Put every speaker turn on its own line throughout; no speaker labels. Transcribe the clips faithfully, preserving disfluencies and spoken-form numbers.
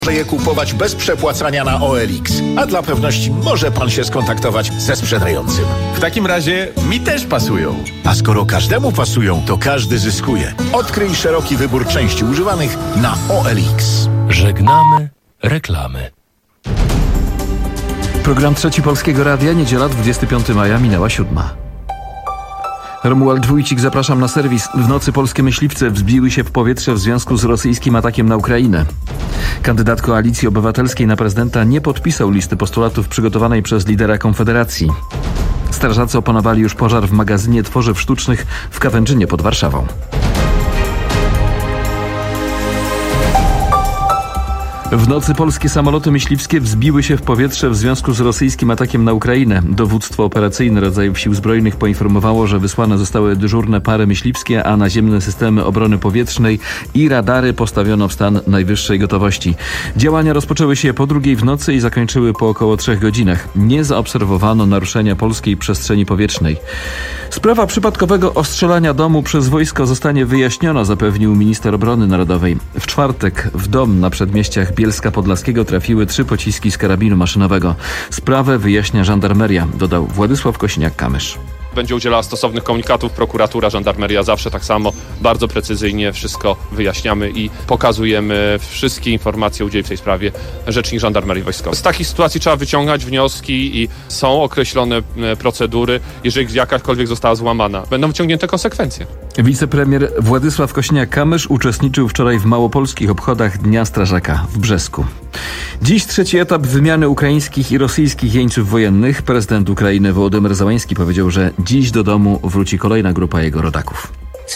Może je kupować bez przepłacania na O L X, a dla pewności może pan się skontaktować ze sprzedającym.
W takim razie mi też pasują.
A skoro każdemu pasują, to każdy zyskuje. Odkryj szeroki wybór części używanych na O L X.
Żegnamy reklamy.
Program Trzeci Polskiego Radia, niedziela dwudziestego piątego maja, minęła siódma. Romuald Wójcik, zapraszam na serwis. W nocy polskie myśliwce wzbiły się w powietrze w związku z rosyjskim atakiem na Ukrainę. Kandydat Koalicji Obywatelskiej na prezydenta nie podpisał listy postulatów przygotowanej przez lidera Konfederacji. Strażacy opanowali już pożar w magazynie tworzyw sztucznych w Kawęczynie pod Warszawą. W nocy polskie samoloty myśliwskie wzbiły się w powietrze w związku z rosyjskim atakiem na Ukrainę. Dowództwo operacyjne rodzajów sił zbrojnych poinformowało, że wysłane zostały dyżurne pary myśliwskie, a naziemne systemy obrony powietrznej i radary postawiono w stan najwyższej gotowości. Działania rozpoczęły się po drugiej w nocy i zakończyły po około trzech godzinach. Nie zaobserwowano naruszenia polskiej przestrzeni powietrznej. Sprawa przypadkowego ostrzelania domu przez wojsko zostanie wyjaśniona, zapewnił minister obrony narodowej. W czwartek w dom na przedmieściach Bielska Podlaskiego trafiły trzy pociski z karabinu maszynowego. Sprawę wyjaśnia żandarmeria, dodał Władysław Kosiniak-Kamysz.
Będzie udzielała stosownych komunikatów, prokuratura, żandarmeria zawsze tak samo, bardzo precyzyjnie wszystko wyjaśniamy i pokazujemy wszystkie informacje o udziale w tej sprawie rzecznik żandarmerii wojskowej. Z takich sytuacji trzeba wyciągać wnioski i są określone procedury, jeżeli jakakolwiek została złamana. Będą wyciągnięte konsekwencje.
Wicepremier Władysław Kosiniak-Kamysz uczestniczył wczoraj w małopolskich obchodach Dnia Strażaka w Brzesku. Dziś trzeci etap wymiany ukraińskich i rosyjskich jeńców wojennych. Prezydent Ukrainy Wołodymyr Zełański powiedział, że dziś do domu wróci kolejna grupa jego rodaków.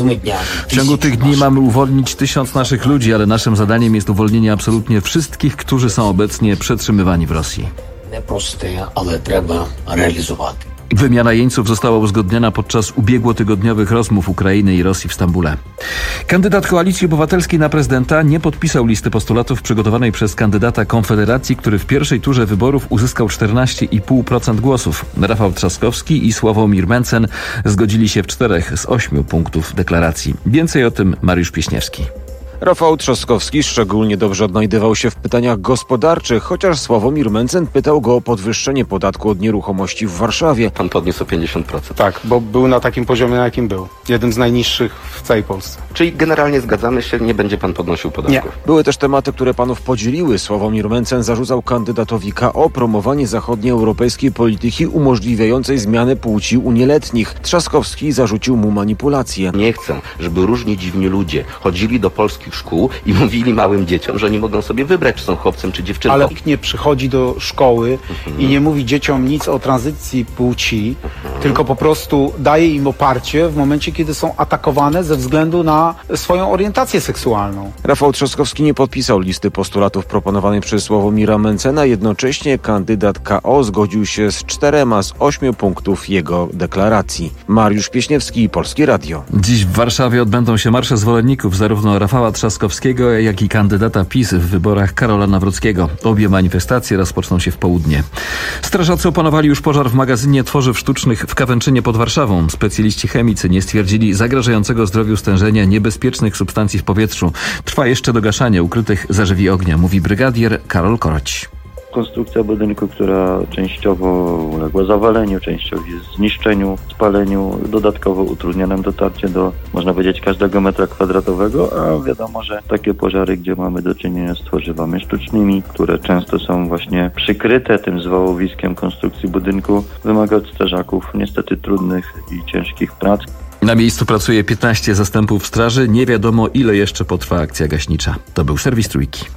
W ciągu tych dni mamy uwolnić tysiąc naszych ludzi, ale naszym zadaniem jest uwolnienie absolutnie wszystkich, którzy są obecnie przetrzymywani w Rosji.
Непросте, ale trzeba realizować.
Wymiana jeńców została uzgodniona podczas ubiegłotygodniowych rozmów Ukrainy i Rosji w Stambule. Kandydat Koalicji Obywatelskiej na prezydenta nie podpisał listy postulatów przygotowanej przez kandydata Konfederacji, który w pierwszej turze wyborów uzyskał czternaście i pół procent głosów. Rafał Trzaskowski i Sławomir Mencen zgodzili się w czterech z ośmiu punktów deklaracji. Więcej o tym Mariusz Pieśniewski.
Rafał Trzaskowski szczególnie dobrze odnajdywał się w pytaniach gospodarczych, chociaż Sławomir Mencen pytał go o podwyższenie podatku od nieruchomości w Warszawie.
Pan podniósł o pięćdziesiąt procent.
Tak, bo był na takim poziomie, na jakim był. Jednym z najniższych w całej Polsce.
Czyli generalnie zgadzamy się, nie będzie pan podnosił podatków?
Nie.
Były też tematy, które panów podzieliły. Sławomir Mencen zarzucał kandydatowi K O promowanie zachodnioeuropejskiej polityki umożliwiającej zmianę płci u nieletnich. Trzaskowski zarzucił mu manipulację.
Nie chcę, żeby różni dziwni ludzie chodzili do polskich szkół i mówili małym dzieciom, że oni mogą sobie wybrać, czy są chłopcem, czy dziewczynką.
Ale nikt nie przychodzi do szkoły mhm. i nie mówi dzieciom nic o tranzycji płci, mhm. tylko po prostu daje im oparcie w momencie, kiedy są atakowane ze względu na swoją orientację seksualną.
Rafał Trzaskowski nie podpisał listy postulatów proponowanej przez Sławomira Mencena, jednocześnie kandydat K O zgodził się z czterema z ośmiu punktów jego deklaracji. Mariusz Pieśniewski, Polskie Radio.
Dziś w Warszawie odbędą się marsze zwolenników zarówno Rafała Trzaskowskiego, jak i kandydata PiS w wyborach Karola Nawrockiego. Obie manifestacje rozpoczną się w południe. Strażacy opanowali już pożar w magazynie tworzyw sztucznych w Kawęczynie pod Warszawą. Specjaliści chemicy nie stwierdzili zagrażającego zdrowiu stężenia niebezpiecznych substancji w powietrzu. Trwa jeszcze dogaszanie ukrytych zażywi ognia, mówi brygadier Karol Koroć.
Konstrukcja budynku, która częściowo uległa zawaleniu, częściowo zniszczeniu, spaleniu, dodatkowo utrudnia nam dotarcie do, można powiedzieć, każdego metra kwadratowego, a wiadomo, że takie pożary, gdzie mamy do czynienia z tworzywami sztucznymi, które często są właśnie przykryte tym zwałowiskiem konstrukcji budynku, wymaga od strażaków niestety trudnych i ciężkich prac.
Na miejscu pracuje piętnaście zastępów straży. Nie wiadomo, ile jeszcze potrwa akcja gaśnicza. To był serwis Trójki.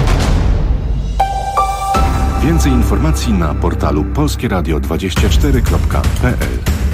Więcej informacji na portalu polskie radio dwadzieścia cztery kropka p l.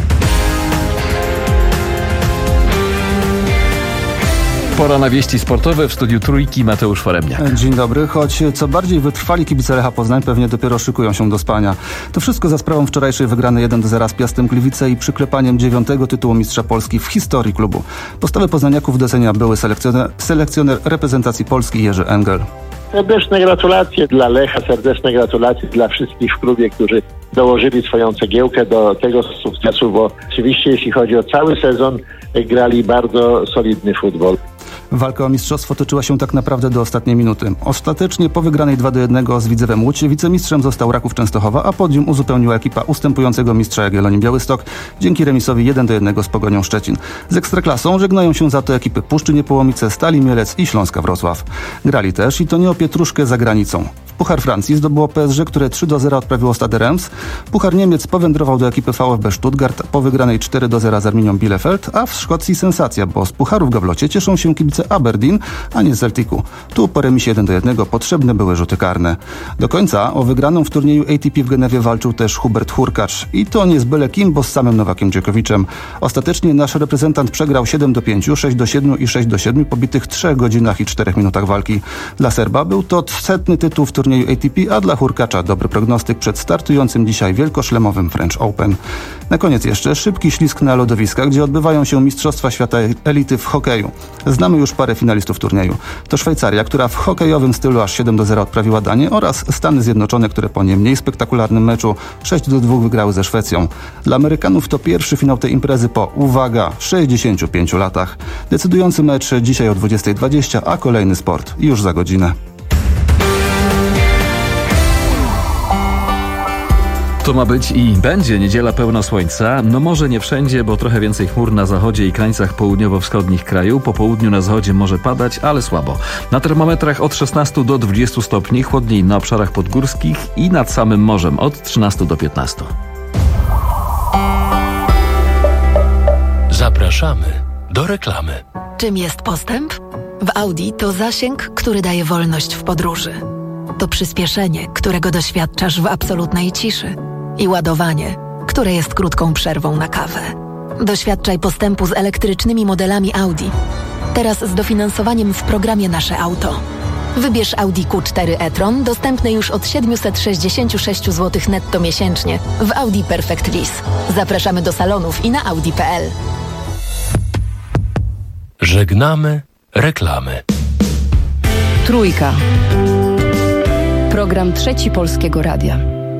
Pora na wieści sportowe. W studiu Trójki Mateusz Foremniak.
Dzień dobry. Choć co bardziej wytrwali kibice Lecha Poznań pewnie dopiero szykują się do spania. To wszystko za sprawą wczorajszej wygranej jeden do zera z Piastem Gliwice i przyklepaniem dziewiątego tytułu mistrza Polski w historii klubu. Postawę poznaniaków docenia były selekcjoner, selekcjoner reprezentacji Polski Jerzy Engel.
Serdeczne gratulacje dla Lecha, serdeczne gratulacje dla wszystkich w klubie, którzy dołożyli swoją cegiełkę do tego sukcesu, bo oczywiście jeśli chodzi o cały sezon, grali bardzo solidny futbol.
Walka o mistrzostwo toczyła się tak naprawdę do ostatniej minuty. Ostatecznie po wygranej dwa do jednego z Widzewem Łódź wicemistrzem został Raków Częstochowa, a podium uzupełniła ekipa ustępującego mistrza Jagiellonii Białystok dzięki remisowi jeden do jednego z Pogonią Szczecin. Z Ekstraklasą żegnają się za to ekipy Puszczy Niepołomice, Stali Mielec i Śląska Wrocław. Grali też i to nie o pietruszkę za granicą. Puchar Francji zdobyło P S G, które trzy do zera odprawiło Stade Reims. Puchar Niemiec powędrował do ekipy V F B Stuttgart po wygranej cztery do zera z Arminią Bielefeld, a w Szkocji sensacja, bo z pucharu w gablocie cieszą się kibice Aberdeen, a nie Celticu. Tu po remisie jeden do jednego potrzebne były rzuty karne. Do końca o wygraną w turnieju A T P w Genewie walczył też Hubert Hurkacz. I to nie z byle kim, bo z samym Nowakiem Dżokowiczem. Ostatecznie nasz reprezentant przegrał siedem do pięciu, sześć do siedmiu i sześć do siedmiu po bitych trzech godzinach i czterech minutach walki. Dla Serba był to setny tytuł w turnieju A T P, a dla Hurkacza dobry prognostyk przed startującym dzisiaj wielkoszlemowym French Open. Na koniec jeszcze szybki ślizg na lodowiskach, gdzie odbywają się Mistrzostwa Świata Elity w hokeju. Znamy już parę finalistów turnieju. To Szwajcaria, która w hokejowym stylu aż siedem do zera odprawiła Danię, oraz Stany Zjednoczone, które po nie mniej spektakularnym meczu sześć do dwóch wygrały ze Szwecją. Dla Amerykanów to pierwszy finał tej imprezy po, uwaga, sześćdziesięciu pięciu latach. Decydujący mecz dzisiaj o dwudziestej dwadzieścia, a kolejny sport już za godzinę.
To ma być i będzie niedziela pełna słońca. No może nie wszędzie, bo trochę więcej chmur na zachodzie i krańcach południowo-wschodnich kraju. Po południu na zachodzie może padać, ale słabo. Na termometrach od szesnastu do dwudziestu stopni, chłodniej na obszarach podgórskich i nad samym morzem od trzynastu do piętnastu.
Zapraszamy do reklamy.
Czym jest postęp? W Audi to zasięg, który daje wolność w podróży. To przyspieszenie, którego doświadczasz w absolutnej ciszy. I ładowanie, które jest krótką przerwą na kawę. Doświadczaj postępu z elektrycznymi modelami Audi. Teraz z dofinansowaniem w programie Nasze Auto. Wybierz Audi Q cztery e-tron, dostępny już od siedemset sześćdziesiąt sześć złotych netto miesięcznie w Audi Perfect Lease. Zapraszamy do salonów i na audi kropka p l.
Żegnamy reklamy.
Trójka. Program Trzeci Polskiego Radia.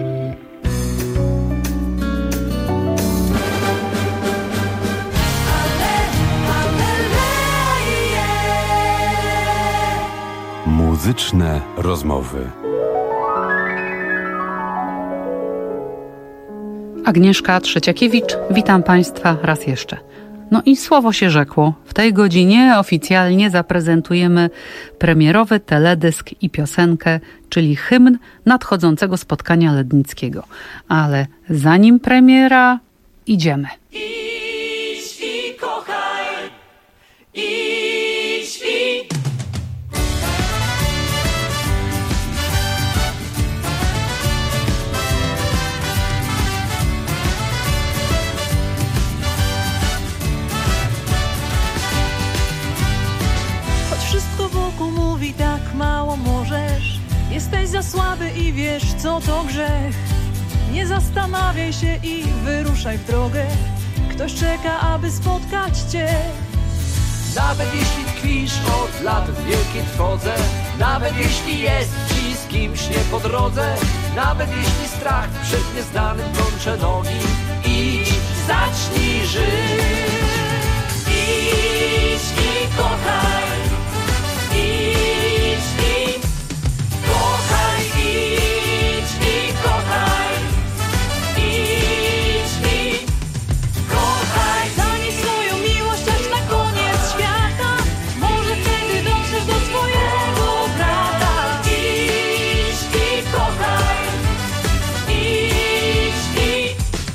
Muzyczne rozmowy.
Agnieszka Trzeciakiewicz, witam Państwa raz jeszcze. No i słowo się rzekło. W tej godzinie oficjalnie zaprezentujemy premierowy teledysk i piosenkę, czyli hymn nadchodzącego spotkania Lednickiego. Ale zanim premiera, idziemy.
Idź i kochaj, idź i...
Wszystko wokół mówi tak mało możesz. Jesteś za słaby i wiesz co to grzech. Nie zastanawiaj się i wyruszaj w drogę. Ktoś czeka, aby spotkać cię.
Nawet jeśli tkwisz od lat w wielkiej trwodze, nawet jeśli jest ci z kimś nie po drodze, nawet jeśli strach przed nieznanym plącze nogi, idź, zacznij żyć. Idź i kochaj. Idź i kochaj, idź i kochaj, idź i kochaj.
Daj swoją miłość aż na koniec świata. Może wtedy dotrzesz do swojego brata.
Idź i kochaj, idź i...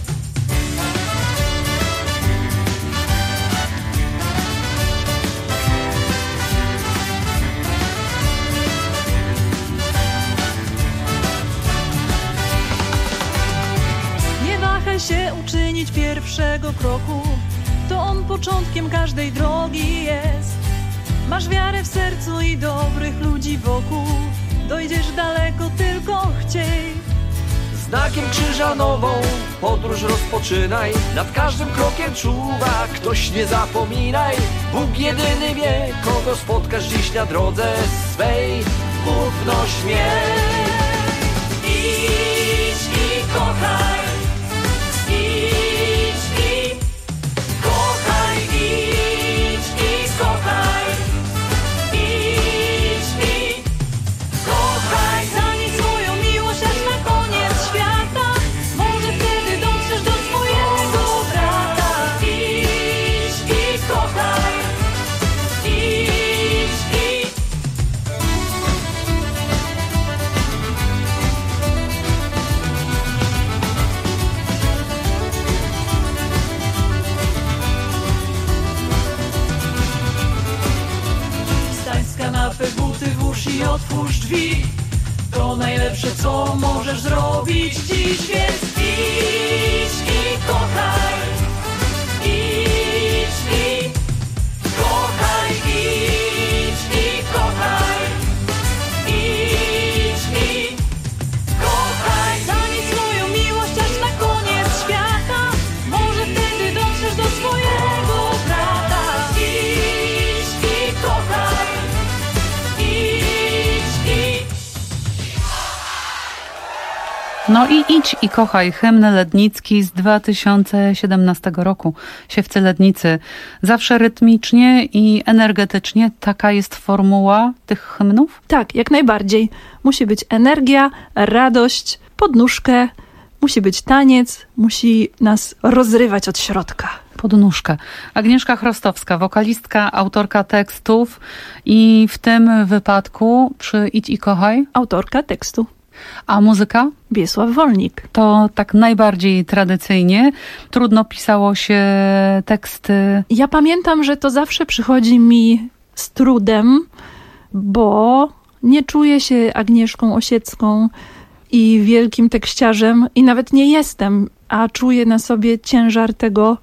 się uczynić pierwszego kroku. To on początkiem każdej drogi jest. Masz wiarę w sercu i dobrych ludzi wokół. Dojdziesz daleko, tylko chciej.
Znakiem krzyża nową podróż rozpoczynaj. Nad każdym krokiem czuwa ktoś, nie zapominaj. Bóg jedyny wie, kogo spotkasz dziś na drodze swej. Ufność miej. Idź i kochaj. Idź i kochaj, idź i kochaj,
drzwi. To najlepsze, co możesz zrobić dziś, więc idź i kochaj. Idź i kochaj, idź i kochaj. Idź i kochaj. Zanieś swoją miłość aż na koniec świata. Może wtedy dotrzesz do swojego brata. Idź i kochaj. Idź i
No i idź i kochaj, hymn Lednicki z dwa tysiące siedemnastego roku. Siewcy Lednicy. Zawsze rytmicznie i energetycznie. Taka jest formuła tych hymnów?
Tak, jak najbardziej. Musi być energia, radość, podnóżkę, musi być taniec, musi nas rozrywać od środka.
Podnóżkę. Agnieszka Chrostowska, wokalistka, autorka tekstów i w tym wypadku przy Idź i kochaj?
Autorka tekstu.
A muzyka?
Wiesław Wolnik.
To tak najbardziej tradycyjnie. Trudno pisało się teksty.
Ja pamiętam, że to zawsze przychodzi mi z trudem, bo nie czuję się Agnieszką Osiecką i wielkim tekściarzem i nawet nie jestem, a czuję na sobie ciężar tego,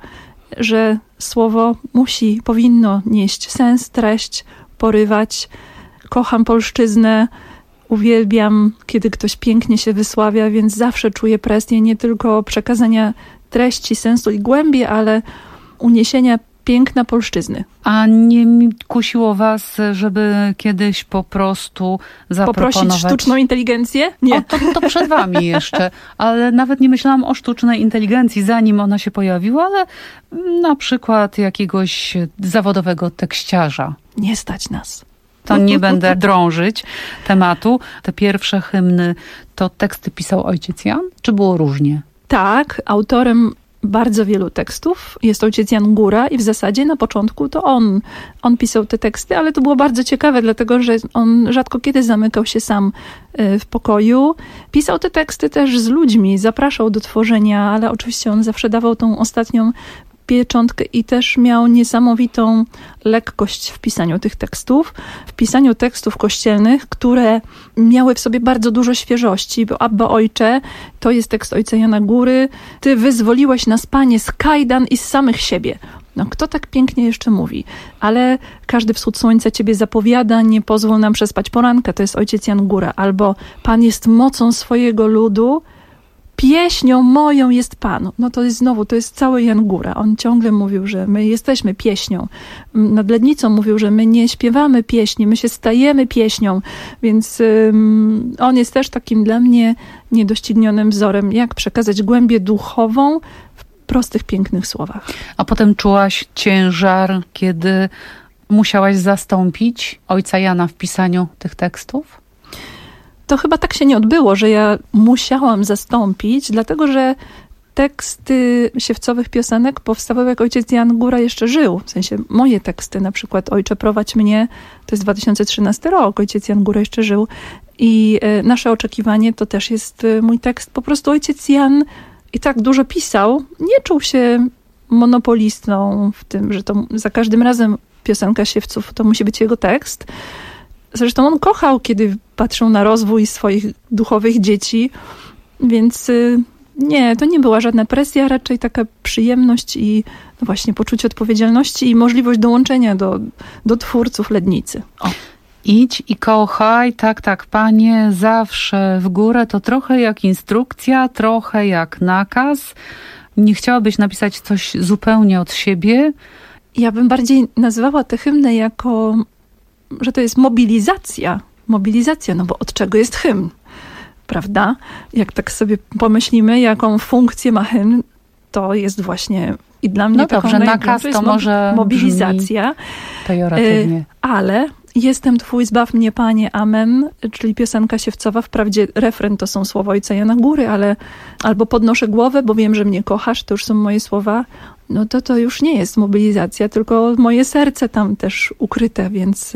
że słowo musi, powinno nieść sens, treść, porywać. Kocham polszczyznę. Uwielbiam, kiedy ktoś pięknie się wysławia, więc zawsze czuję presję nie tylko przekazania treści, sensu i głębi, ale uniesienia piękna polszczyzny.
A nie kusiło was, żeby kiedyś po prostu zaproponować...
Poprosić sztuczną inteligencję? Nie.
O, to, to przed wami jeszcze. Ale nawet nie myślałam o sztucznej inteligencji, zanim ona się pojawiła, ale na przykład jakiegoś zawodowego tekściarza.
Nie stać nas.
To nie będę drążyć tematu. Te pierwsze hymny to teksty pisał ojciec Jan? Czy było różnie?
Tak, autorem bardzo wielu tekstów jest ojciec Jan Góra i w zasadzie na początku to on, on pisał te teksty, ale to było bardzo ciekawe, dlatego że on rzadko kiedy zamykał się sam w pokoju. Pisał te teksty też z ludźmi, zapraszał do tworzenia, ale oczywiście on zawsze dawał tą ostatnią pieczątkę i też miał niesamowitą lekkość w pisaniu tych tekstów, w pisaniu tekstów kościelnych, które miały w sobie bardzo dużo świeżości, bo Abba Ojcze, to jest tekst ojca Jana Góry, Ty wyzwoliłeś nas, Panie, z kajdan i z samych siebie. No kto tak pięknie jeszcze mówi? Ale każdy wschód słońca Ciebie zapowiada, nie pozwól nam przespać poranka, to jest ojciec Jan Góra. Albo Pan jest mocą swojego ludu, pieśnią moją jest Pan. No to jest znowu, to jest cały Jan Góra. On ciągle mówił, że my jesteśmy pieśnią. Nad Lednicą mówił, że my nie śpiewamy pieśni, my się stajemy pieśnią. Więc um, on jest też takim dla mnie niedoścignionym wzorem, jak przekazać głębię duchową w prostych, pięknych słowach.
A potem czułaś ciężar, kiedy musiałaś zastąpić ojca Jana w pisaniu tych tekstów?
To chyba tak się nie odbyło, że ja musiałam zastąpić, dlatego że teksty siewcowych piosenek powstawały, jak ojciec Jan Góra jeszcze żył. W sensie moje teksty, na przykład Ojcze prowadź mnie, to jest dwa tysiące trzynasty rok, ojciec Jan Góra jeszcze żył. I Nasze oczekiwanie to też jest mój tekst. Po prostu ojciec Jan i tak dużo pisał, nie czuł się monopolistą w tym, że to za każdym razem piosenka siewców to musi być jego tekst. Zresztą on kochał, kiedy patrzył na rozwój swoich duchowych dzieci, więc nie, to nie była żadna presja, raczej taka przyjemność i no właśnie poczucie odpowiedzialności i możliwość dołączenia do, do twórców Lednicy. O.
Idź i kochaj, tak, tak, Panie, zawsze w górę. To trochę jak instrukcja, trochę jak nakaz. Nie chciałabyś napisać coś zupełnie od siebie?
Ja bym bardziej nazwała tę hymnę jako, że to jest mobilizacja. Mobilizacja, no bo od czego jest hymn? Prawda? Jak tak sobie pomyślimy, jaką funkcję ma hymn, to jest właśnie i dla mnie
no
taką
dobrze, nakaz to, to może
mobilizacja.
Pejoratywnie.
Ale jestem Twój, zbaw mnie, Panie, amen, czyli piosenka siewcowa. Wprawdzie refren to są słowa ojca Jana Góry, ale albo podnoszę głowę, bo wiem, że mnie kochasz, to już są moje słowa. No to to już nie jest mobilizacja, tylko moje serce tam też ukryte, więc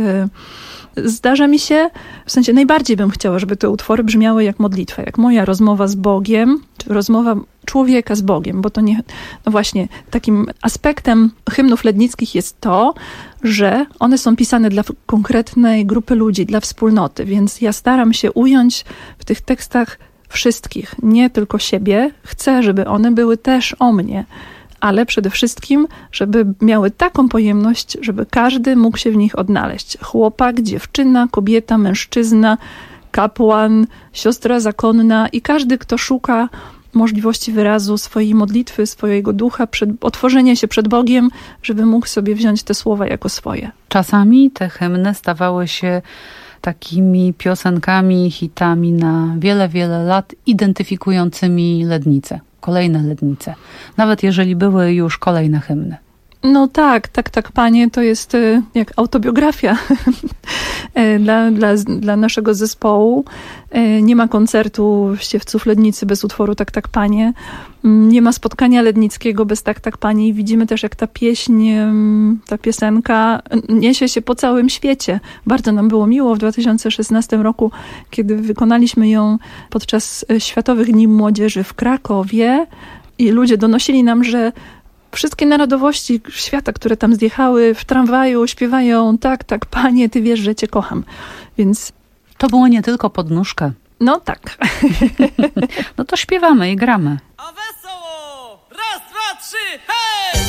zdarza mi się, w sensie najbardziej bym chciała, żeby te utwory brzmiały jak modlitwa, jak moja rozmowa z Bogiem, czy rozmowa człowieka z Bogiem, bo to nie, no właśnie, takim aspektem hymnów lednickich jest to, że one są pisane dla konkretnej grupy ludzi, dla wspólnoty, więc ja staram się ująć w tych tekstach wszystkich, nie tylko siebie. Chcę, żeby one były też o mnie, ale przede wszystkim, żeby miały taką pojemność, żeby każdy mógł się w nich odnaleźć. Chłopak, dziewczyna, kobieta, mężczyzna, kapłan, siostra zakonna i każdy, kto szuka możliwości wyrazu swojej modlitwy, swojego ducha, przed, otworzenia się przed Bogiem, żeby mógł sobie wziąć te słowa jako swoje.
Czasami te hymny stawały się takimi piosenkami, hitami na wiele, wiele lat, identyfikującymi Lednicę, kolejne Lednice, nawet jeżeli były już kolejne hymny.
No tak, tak, tak, Panie, to jest y, jak autobiografia dla, dla, dla naszego zespołu. Y, nie ma koncertu Śpiewców Lednicy bez utworu Tak, tak, Panie. Y, nie ma spotkania lednickiego bez Tak, tak, Panie. I widzimy też, jak ta pieśń, y, ta piosenka niesie się po całym świecie. Bardzo nam było miło w dwa tysiące szesnastym roku, kiedy wykonaliśmy ją podczas Światowych Dni Młodzieży w Krakowie i ludzie donosili nam, że wszystkie narodowości świata, które tam zjechały w tramwaju, śpiewają tak, tak, Panie, Ty wiesz, że Cię kocham. Więc
to było nie tylko pod nóżkę.
No tak.
No to śpiewamy i gramy.
A wesoło! Raz, dwa, trzy, hej!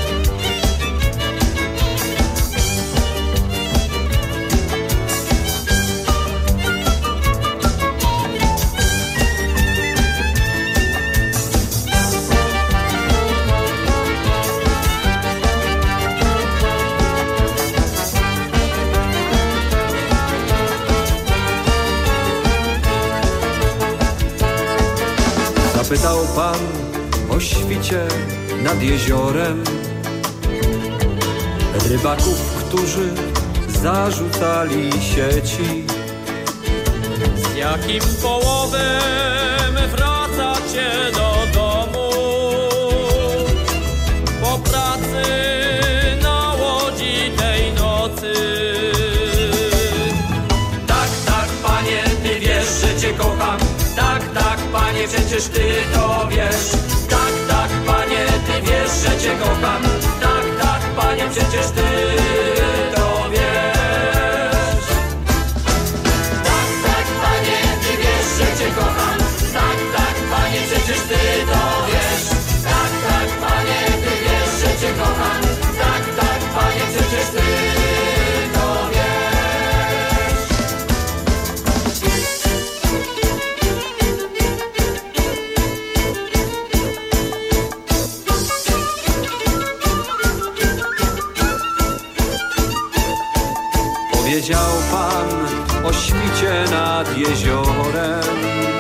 Zapytał pan o świcie nad jeziorem rybaków, którzy zarzucali sieci.
Z jakim połowem wracacie do domu po pracy na łodzi tej nocy?
Tak, tak, Panie, Ty wiesz, że Cię kocham. Tak, tak, Panie, przecież Ty to wiesz. Tak, tak, Panie, Ty wiesz, że Cię kocham. Tak, tak, Panie, przecież Ty to wiesz. Tak, tak, Panie, Ty wiesz, że Cię kocham. Tak, tak, Panie, przecież Ty to wiesz. Tak, tak, Panie, Ty wiesz, że Cię kocham. Tak, tak, Panie, przecież Ty to wiesz. Powiedział pan o świcie nad jeziorem.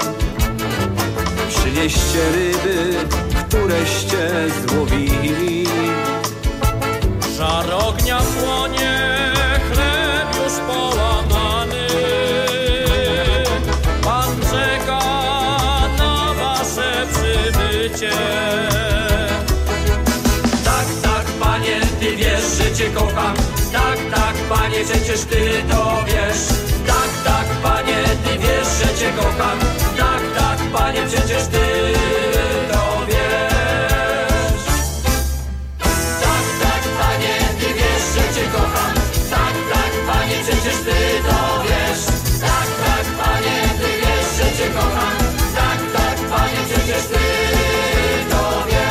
Przynieście ryby, któreście złowili.
Żar ognia płonie, chleb już połamany. Pan czeka na wasze przybycie.
Tak, tak, Panie, Ty wiesz, że Cię kocham. Tak, tak, Panie, przecież Ty to wiesz. Tak, tak, Panie, Ty wiesz, że Cię kocham. Tak, tak, Panie, przecież Ty to wiesz. Tak, tak, Panie, Ty wiesz, że Cię kocham. Tak, tak, Panie, przecież Ty to wiesz. Tak, tak, Panie, Ty wiesz, że Cię kocham. Tak, tak, Panie, przecież Ty to wiesz.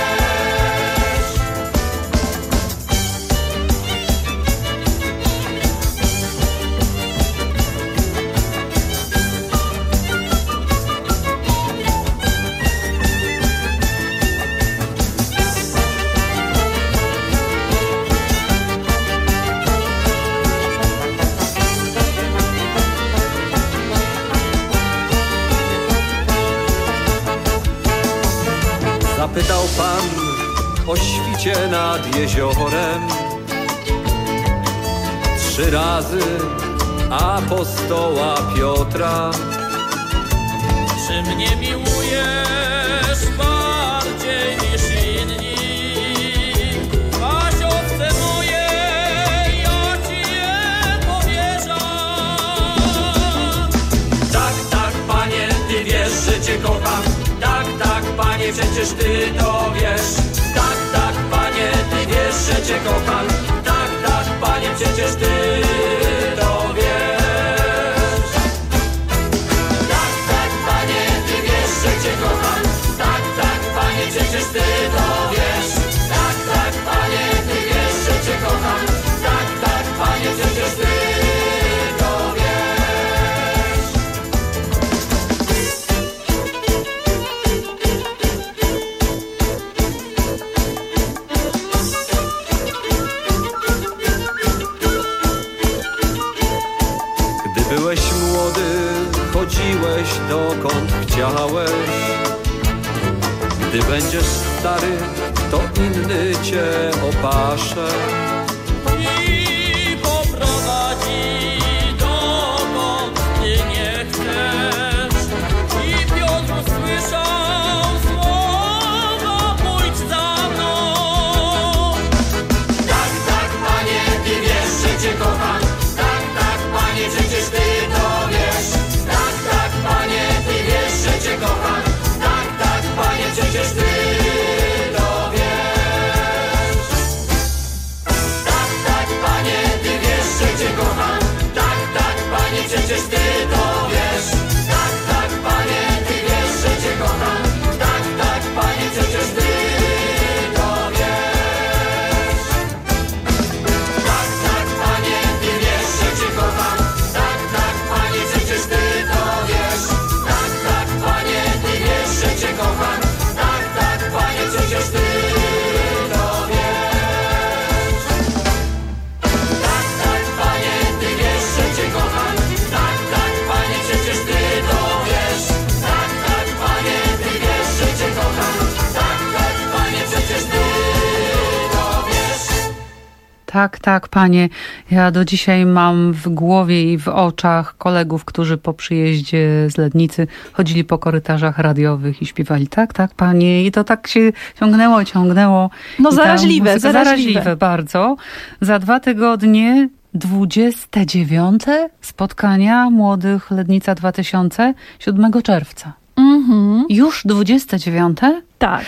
Zapytał pan o świcie nad jeziorem. Trzy razy apostoła Piotra.
Czy mnie miłujesz bardziej niż inni? A siostre moje, ja ci je powierzam.
Tak, tak, Panie, Ty wiesz, że Cię kocham. Tak, tak, Panie. panie, przecież ty to wiesz. Tak, tak, panie, ty wiesz, że cię kocham. Tak, tak, panie, przecież ty to wiesz. Tak, tak, panie, ty wiesz, że cię kocham. Tak, tak, panie, przecież ty to wiesz. Tak, tak, panie, ty wiesz, że cię kocham. Tak, tak, panie, przecież ty to wiesz. Gdy byłeś młody, chodziłeś dokąd chciałeś. Gdy będziesz stary, to inny cię opasze i poprowadzi dokąd ty nie chcesz. I Piotr usłyszał słowa: pójdź za mną. Tak, tak, panie, ty wiesz, że cię kocham. Tak, tak, panie, przecież ty to wiesz. Tak, tak, panie, ty wiesz, że cię kocham. Tak, tak, panie, przecież ty to wiesz. Tak, tak, panie, ty wiesz, że cię kocham. Tak, tak, panie, przecież ty to wiesz. Tak, tak, panie, ty wiesz, że cię kocham. Tak, tak, panie, przecież ty to wiesz. Tak, tak, panie, ty wiesz, że cię kocham. Tak, tak, panie, przecież ty to wiesz. Tak, tak, panie, ty wiesz, że cię kocham. Tak, tak, panie, przecież ty to wiesz. Tak, tak, panie, ty wiesz, że cię kocham. Tak, tak, panie, przecież ty to wiesz. Tak, tak, panie, ty wiesz, że cię kocham. Tak, tak, panie, przecież ty to wiesz.
Tak, tak, panie. Ja do dzisiaj mam w głowie i w oczach kolegów, którzy po przyjeździe z Lednicy chodzili po korytarzach radiowych i śpiewali tak, tak, panie. I to tak się ciągnęło, ciągnęło.
No
I ta
zaraźliwe,
muzyka-
zaraźliwe.
Zaraźliwe bardzo. Za dwa tygodnie dwudzieste dziewiąte spotkania młodych Lednica dwa tysiące siódmego czerwca.
Mhm.
Już dwudzieste dziewiąte?
Tak.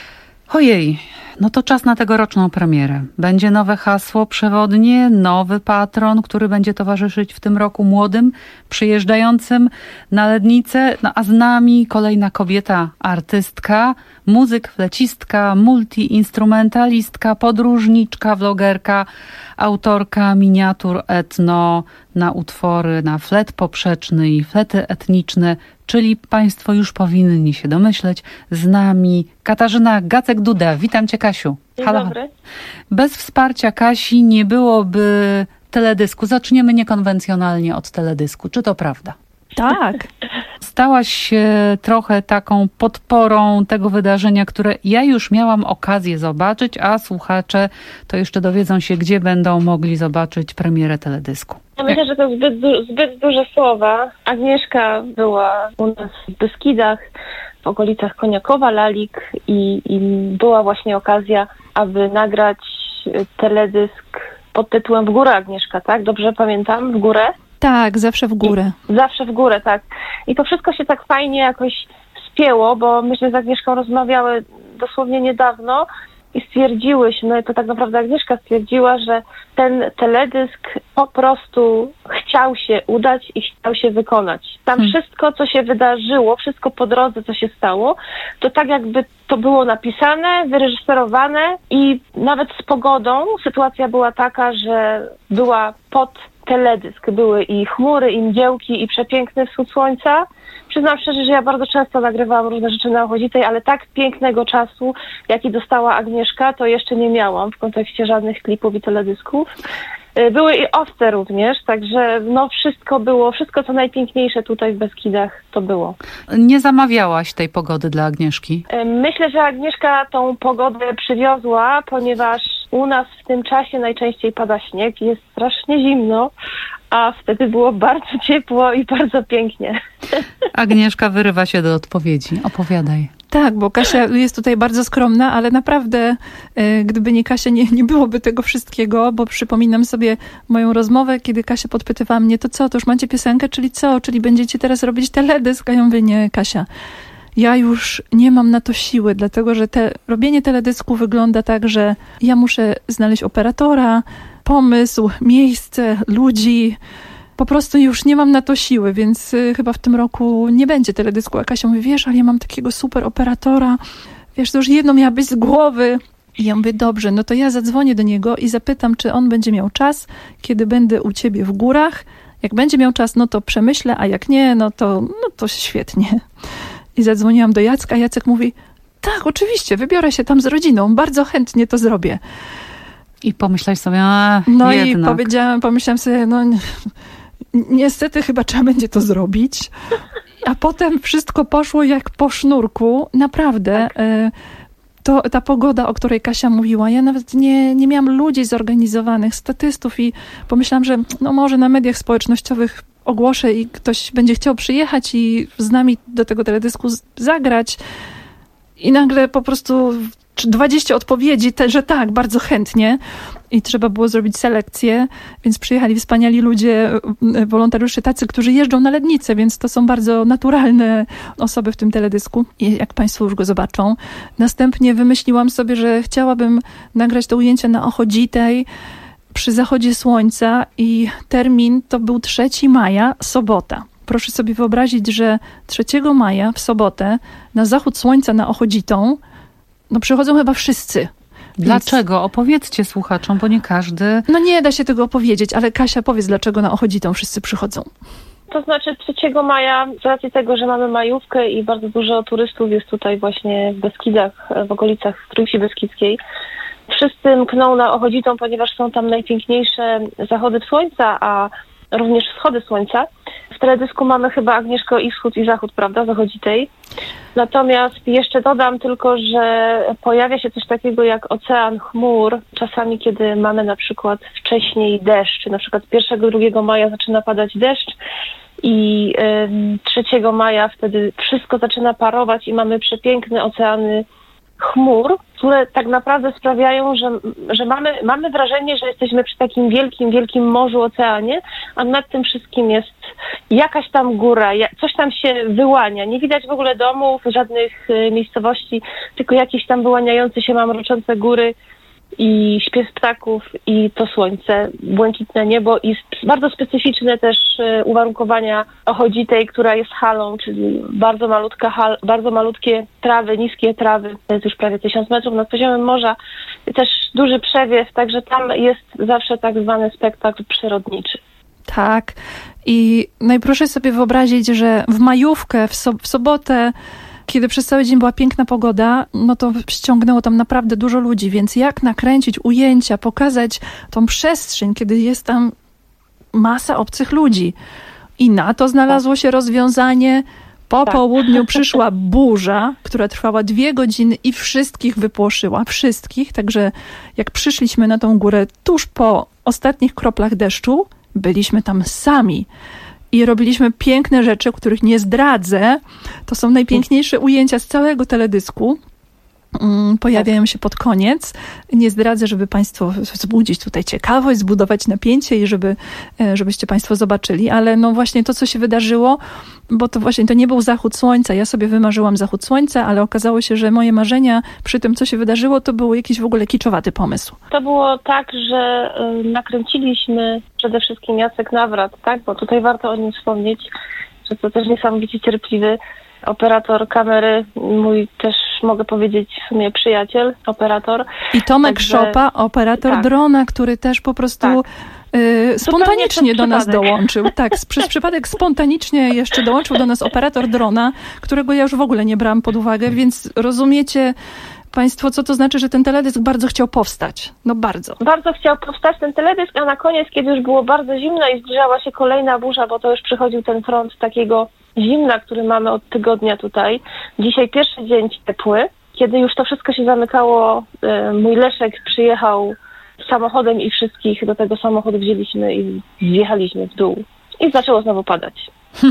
Ojej, no to czas na tegoroczną premierę. Będzie nowe hasło przewodnie, nowy patron, który będzie towarzyszyć w tym roku młodym, przyjeżdżającym na Lednicę, no a z nami kolejna kobieta, artystka, muzyk, flecistka, multiinstrumentalistka, podróżniczka, vlogerka, autorka miniatur etno na utwory, na flet poprzeczny i flety etniczne, czyli państwo już powinni się domyśleć, z nami Katarzyna Gacek-Duda. Witam cię, Kasiu.
Dzień
Halo.
dobry.
Bez wsparcia Kasi nie byłoby teledysku. Zaczniemy niekonwencjonalnie od teledysku. Czy to prawda?
Tak.
Stałaś się trochę taką podporą tego wydarzenia, które ja już miałam okazję zobaczyć, a słuchacze to jeszcze dowiedzą się, gdzie będą mogli zobaczyć premierę teledysku.
Ja myślę, że to zbyt, du- zbyt duże słowa. Agnieszka była u nas w Beskidach, w okolicach Koniakowa, Lalik i, i była właśnie okazja, aby nagrać teledysk pod tytułem W górę, Agnieszka, tak? Dobrze pamiętam? W górę?
Tak, zawsze w górę.
I zawsze w górę, tak. I to wszystko się tak fajnie jakoś spięło, bo myśmy z Agnieszką rozmawiały dosłownie niedawno i stwierdziłyśmy, to tak naprawdę Agnieszka stwierdziła, że ten teledysk po prostu chciał się udać i chciał się wykonać. Tam hmm. wszystko, co się wydarzyło, wszystko po drodze, co się stało, to tak jakby to było napisane, wyreżyserowane i nawet z pogodą sytuacja była taka, że była pod teledysk. Były i chmury, i mgiełki, i przepiękny wschód słońca. Przyznam szczerze, że ja bardzo często nagrywałam różne rzeczy na Ochotitej, ale tak pięknego czasu, jaki dostała Agnieszka, to jeszcze nie miałam w kontekście żadnych klipów i teledysków. Były i owce również, także no wszystko było, wszystko co najpiękniejsze tutaj w Beskidach to było.
Nie zamawiałaś tej pogody dla Agnieszki?
Myślę, że Agnieszka tą pogodę przywiozła, ponieważ u nas w tym czasie najczęściej pada śnieg, jest strasznie zimno, a wtedy było bardzo ciepło i bardzo pięknie.
Agnieszka wyrywa się do odpowiedzi. Opowiadaj.
Tak, bo Kasia jest tutaj bardzo skromna, ale naprawdę e, gdyby nie Kasia, nie, nie byłoby tego wszystkiego, bo przypominam sobie moją rozmowę, kiedy Kasia podpytywała mnie, to co, to już macie piosenkę, czyli co, czyli będziecie teraz robić teledysk? A ja mówię, nie, Kasia, ja już nie mam na to siły, dlatego że te, robienie teledysku wygląda tak, że ja muszę znaleźć operatora, pomysł, miejsce, ludzi. Po prostu już nie mam na to siły, więc y, chyba w tym roku nie będzie teledysku. A Kasia mówi, wiesz, ale ja mam takiego super operatora, wiesz, to już jedno miała być z głowy. I ja mówię, dobrze, no to ja zadzwonię do niego i zapytam, czy on będzie miał czas, kiedy będę u ciebie w górach. Jak będzie miał czas, no to przemyślę, a jak nie, no to, no to świetnie. I zadzwoniłam do Jacka, a Jacek mówi, tak, oczywiście, wybiorę się tam z rodziną, bardzo chętnie to zrobię.
I pomyślałeś sobie, a
No
jednak.
i powiedziałam, pomyślałam sobie, no niestety chyba trzeba będzie to zrobić. A potem wszystko poszło jak po sznurku. Naprawdę. Tak. To, ta pogoda, o której Kasia mówiła, ja nawet nie, nie miałam ludzi zorganizowanych, statystów i pomyślałam, że no może na mediach społecznościowych ogłoszę i ktoś będzie chciał przyjechać i z nami do tego teledysku zagrać. I nagle po prostu dwadzieścia odpowiedzi, te, że tak, bardzo chętnie. I trzeba było zrobić selekcję, więc przyjechali wspaniali ludzie, wolontariusze tacy, którzy jeżdżą na Lednicę, więc to są bardzo naturalne osoby w tym teledysku, jak Państwo już go zobaczą. Następnie wymyśliłam sobie, że chciałabym nagrać to ujęcie na Ochodzitej przy zachodzie słońca i termin to był trzeciego maja, sobota. Proszę sobie wyobrazić, że trzeciego maja w sobotę na zachód słońca na Ochodzitą no przychodzą chyba wszyscy.
Dlaczego? Więc... Opowiedzcie słuchaczom, bo nie każdy...
No nie da się tego opowiedzieć, ale Kasia, powiedz, dlaczego na Ochodzitą wszyscy przychodzą.
To znaczy trzeciego maja, z racji tego, że mamy majówkę i bardzo dużo turystów jest tutaj właśnie w Beskidach, w okolicach Trójsi Beskidzkiej. Wszyscy mkną na Ochodzitą, ponieważ są tam najpiękniejsze zachody słońca, a również wschody słońca. W teledysku mamy chyba, Agnieszko, i wschód, i zachód, prawda, Zachodzitej. Natomiast jeszcze dodam tylko, że pojawia się coś takiego jak ocean chmur. Czasami, kiedy mamy na przykład wcześniej deszcz, na przykład pierwszego, drugiego maja zaczyna padać deszcz i trzeciego maja wtedy wszystko zaczyna parować i mamy przepiękne oceany chmur, które tak naprawdę sprawiają, że, że mamy, mamy wrażenie, że jesteśmy przy takim wielkim, wielkim morzu, oceanie, a nad tym wszystkim jest jakaś tam góra, coś tam się wyłania. Nie widać w ogóle domów, żadnych miejscowości, tylko jakieś tam wyłaniające się mamroczące góry i śpiew ptaków i to słońce, błękitne niebo i bardzo specyficzne też uwarunkowania Ochodzitej, która jest halą, czyli bardzo malutka hal, bardzo malutkie trawy, niskie trawy, to jest już prawie tysiąc metrów nad poziomem morza, też duży przewiew, także tam jest zawsze tak zwany spektakl przyrodniczy.
Tak i najproszę sobie wyobrazić, że w majówkę, w, so, w sobotę, kiedy przez cały dzień była piękna pogoda, no to ściągnęło tam naprawdę dużo ludzi, więc jak nakręcić ujęcia, pokazać tą przestrzeń, kiedy jest tam masa obcych ludzi. I na to znalazło się rozwiązanie. Po tak. południu przyszła burza, która trwała dwie godziny i wszystkich wypłoszyła, wszystkich, także jak przyszliśmy na tą górę tuż po ostatnich kroplach deszczu, byliśmy tam sami. I robiliśmy piękne rzeczy, których nie zdradzę. To są najpiękniejsze ujęcia z całego teledysku. Pojawiają się pod koniec. Nie zdradzę, żeby Państwo wzbudzić tutaj ciekawość, zbudować napięcie i żeby, żebyście Państwo zobaczyli. Ale no właśnie to, co się wydarzyło, bo to właśnie to nie był zachód słońca. Ja sobie wymarzyłam zachód słońca, ale okazało się, że moje marzenia przy tym, co się wydarzyło, to był jakiś w ogóle kiczowaty pomysł.
To było tak, że nakręciliśmy przede wszystkim Jacek Nawrat, tak? Bo tutaj warto o nim wspomnieć, że to też niesamowicie cierpliwy operator kamery, mój też mogę powiedzieć w sumie przyjaciel, operator.
I Tomek
Także,
Szopa, operator tak. drona, który też po prostu tak. y, spontanicznie do nas dołączył. Tak, przez przypadek spontanicznie jeszcze dołączył do nas operator drona, którego ja już w ogóle nie brałam pod uwagę, więc rozumiecie Państwo, co to znaczy, że ten teledysk bardzo chciał powstać. No bardzo.
Bardzo chciał powstać ten teledysk, a na koniec, kiedy już było bardzo zimno i zbliżała się kolejna burza, bo to już przychodził ten front takiego zimna, który mamy od tygodnia tutaj. Dzisiaj pierwszy dzień ciepły. Kiedy już to wszystko się zamykało, mój Leszek przyjechał samochodem i wszystkich do tego samochodu wzięliśmy i zjechaliśmy w dół. I zaczęło znowu padać.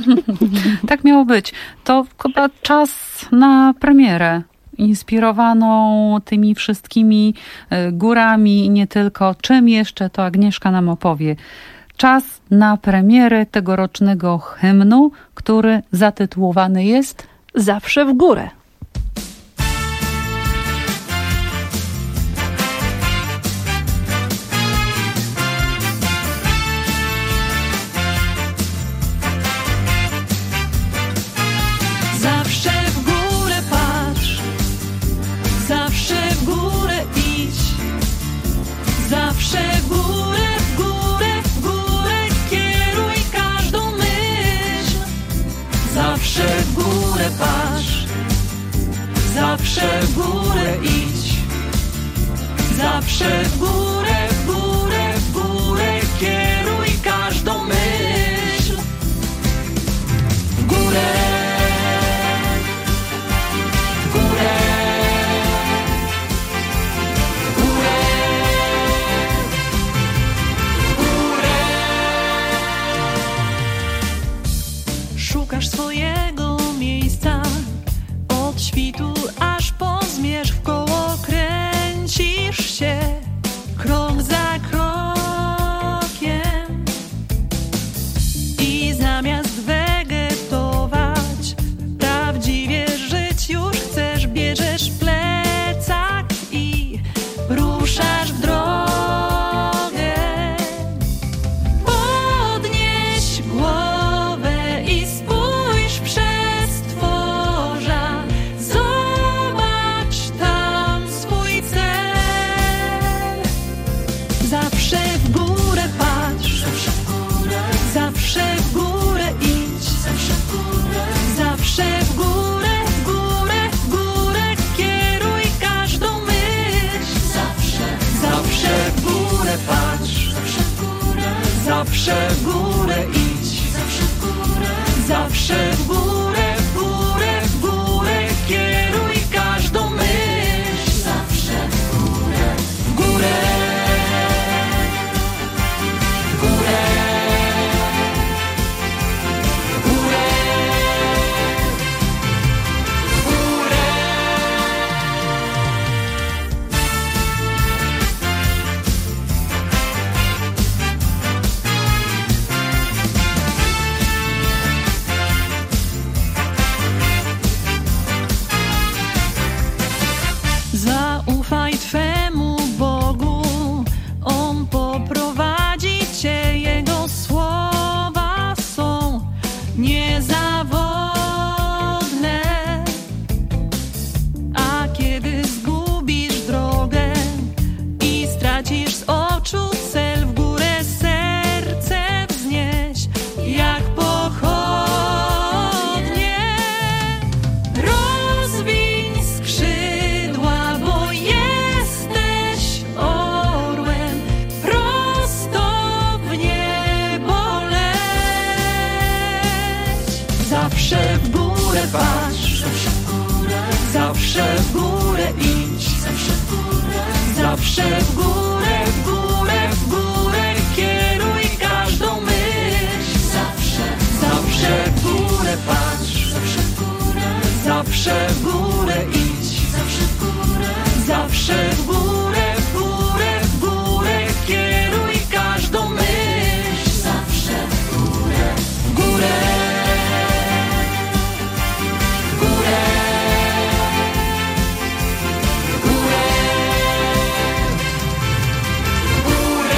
Tak miało być. To chyba czas na premierę. Inspirowaną tymi wszystkimi górami i nie tylko. Czym jeszcze, to Agnieszka nam opowie. Czas na premierę tegorocznego hymnu, który zatytułowany jest
zawsze w górę.
Zawsze w górę patrz, zawsze w górę idź, zawsze w górę, w górę, w górę kieruj każdą myśl. Zawsze w górę patrz, zawsze w górę idź, zawsze w górę, w górę, w górę kieruj każdą myśl. W górę. Szukasz swojego miejsca od świtu aż po zmierzch, w koło kręcisz się krok za krokiem i zamiast wegetować, prawdziwie żyć już chcesz, bierzesz plecak i ruszasz w drogę. Podnieś głowę i spójrz przez stworza, zobacz tam swój cel. Zawsze w górę patrz, zawsze w górę idź, zawsze w górę, w górę, w górę kieruj każdą myśl. Zawsze w górę patrz, zawsze w górę idź, zawsze w górę, w górę, w górę kieruj każdą myśl. Zawsze w górę, w górę, w górę, w górę, w górę. Zaufaj twemu Bogu, On poprowadzi cię, Jego słowa są niezawodne. A kiedy zgubisz drogę i stracisz z oczu cel, w górę serce wznieś jak pochodnie. Rozwiń skrzydła, bo jesteś orłem, prosto w niebo leć. Zawsze w górę patrz, zawsze w górę idź, zawsze w górę, w górę, w górę kieruj każdą myśl. Zawsze w górę patrz, zawsze w górę idź, zawsze w górę, w górę, w górę kieruj każdą myśl. Zawsze w górę, w górę, w górę, w górę, w górę.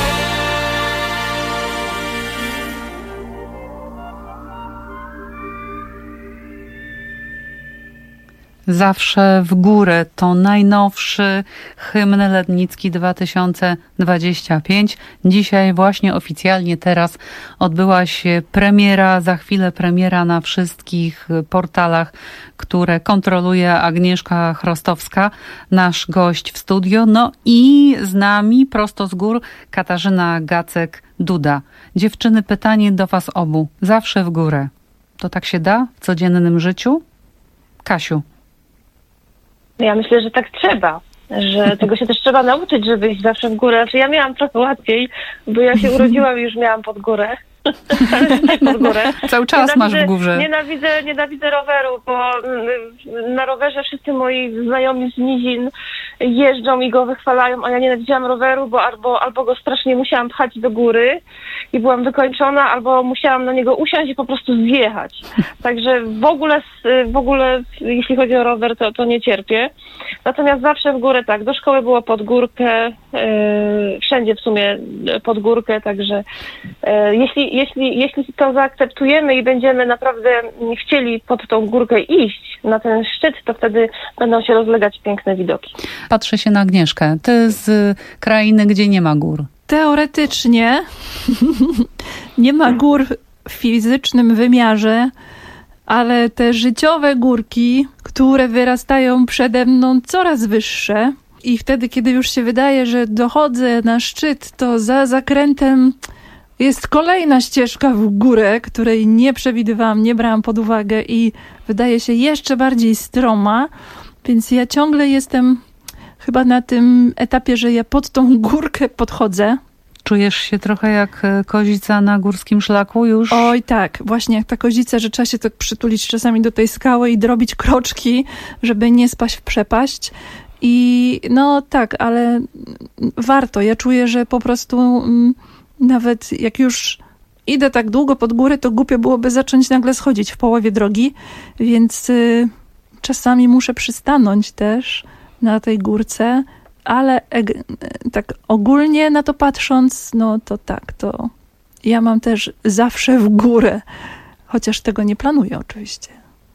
Zawsze w górę to najnowszy hymn Lednicki dwa tysiące dwudziesty piąty. Dzisiaj właśnie oficjalnie teraz odbyła się premiera, za chwilę premiera na wszystkich portalach, które kontroluje Agnieszka Chrostowska, nasz gość w studio. No i z nami prosto z gór Katarzyna Gacek-Duda. Dziewczyny, pytanie do was obu. Zawsze w górę. To tak się da w codziennym życiu? Kasiu.
Ja myślę, że tak trzeba, że tego się też trzeba nauczyć, żeby iść zawsze w górę. Znaczy ja miałam trochę łatwiej, bo ja się urodziłam i już miałam pod górę. pod górę.
Cały czas masz w górze.
Nienawidzę, nienawidzę roweru, bo na rowerze wszyscy moi znajomi z nizin jeżdżą i go wychwalają, a ja nienawidziłam roweru, bo albo, albo go strasznie musiałam pchać do góry i byłam wykończona, albo musiałam na niego usiąść i po prostu zjechać. Także w ogóle, w ogóle jeśli chodzi o rower, to, to nie cierpię. Natomiast zawsze w górę tak, do szkoły było pod górkę, yy, wszędzie w sumie pod górkę, także yy, jeśli, jeśli, jeśli to zaakceptujemy i będziemy naprawdę chcieli pod tą górkę iść, na ten szczyt, to wtedy będą się rozlegać piękne widoki.
Patrzę się na Agnieszkę. Ty z krainy, gdzie nie ma gór.
Teoretycznie nie ma gór w fizycznym wymiarze, ale te życiowe górki, które wyrastają przede mną coraz wyższe i wtedy, kiedy już się wydaje, że dochodzę na szczyt, to za zakrętem jest kolejna ścieżka w górę, której nie przewidywałam, nie brałam pod uwagę i wydaje się jeszcze bardziej stroma, więc ja ciągle jestem chyba na tym etapie, że ja pod tą górkę podchodzę.
Czujesz się trochę jak kozica na górskim szlaku już?
Oj tak, właśnie jak ta kozica, że trzeba się tak przytulić czasami do tej skały i drobić kroczki, żeby nie spaść w przepaść. I no tak, ale warto. Ja czuję, że po prostu mm, nawet jak już idę tak długo pod górę, to głupio byłoby zacząć nagle schodzić w połowie drogi, więc y, czasami muszę przystanąć też na tej górce, ale eg- tak ogólnie na to patrząc, no to tak, to ja mam też zawsze w górę, chociaż tego nie planuję oczywiście.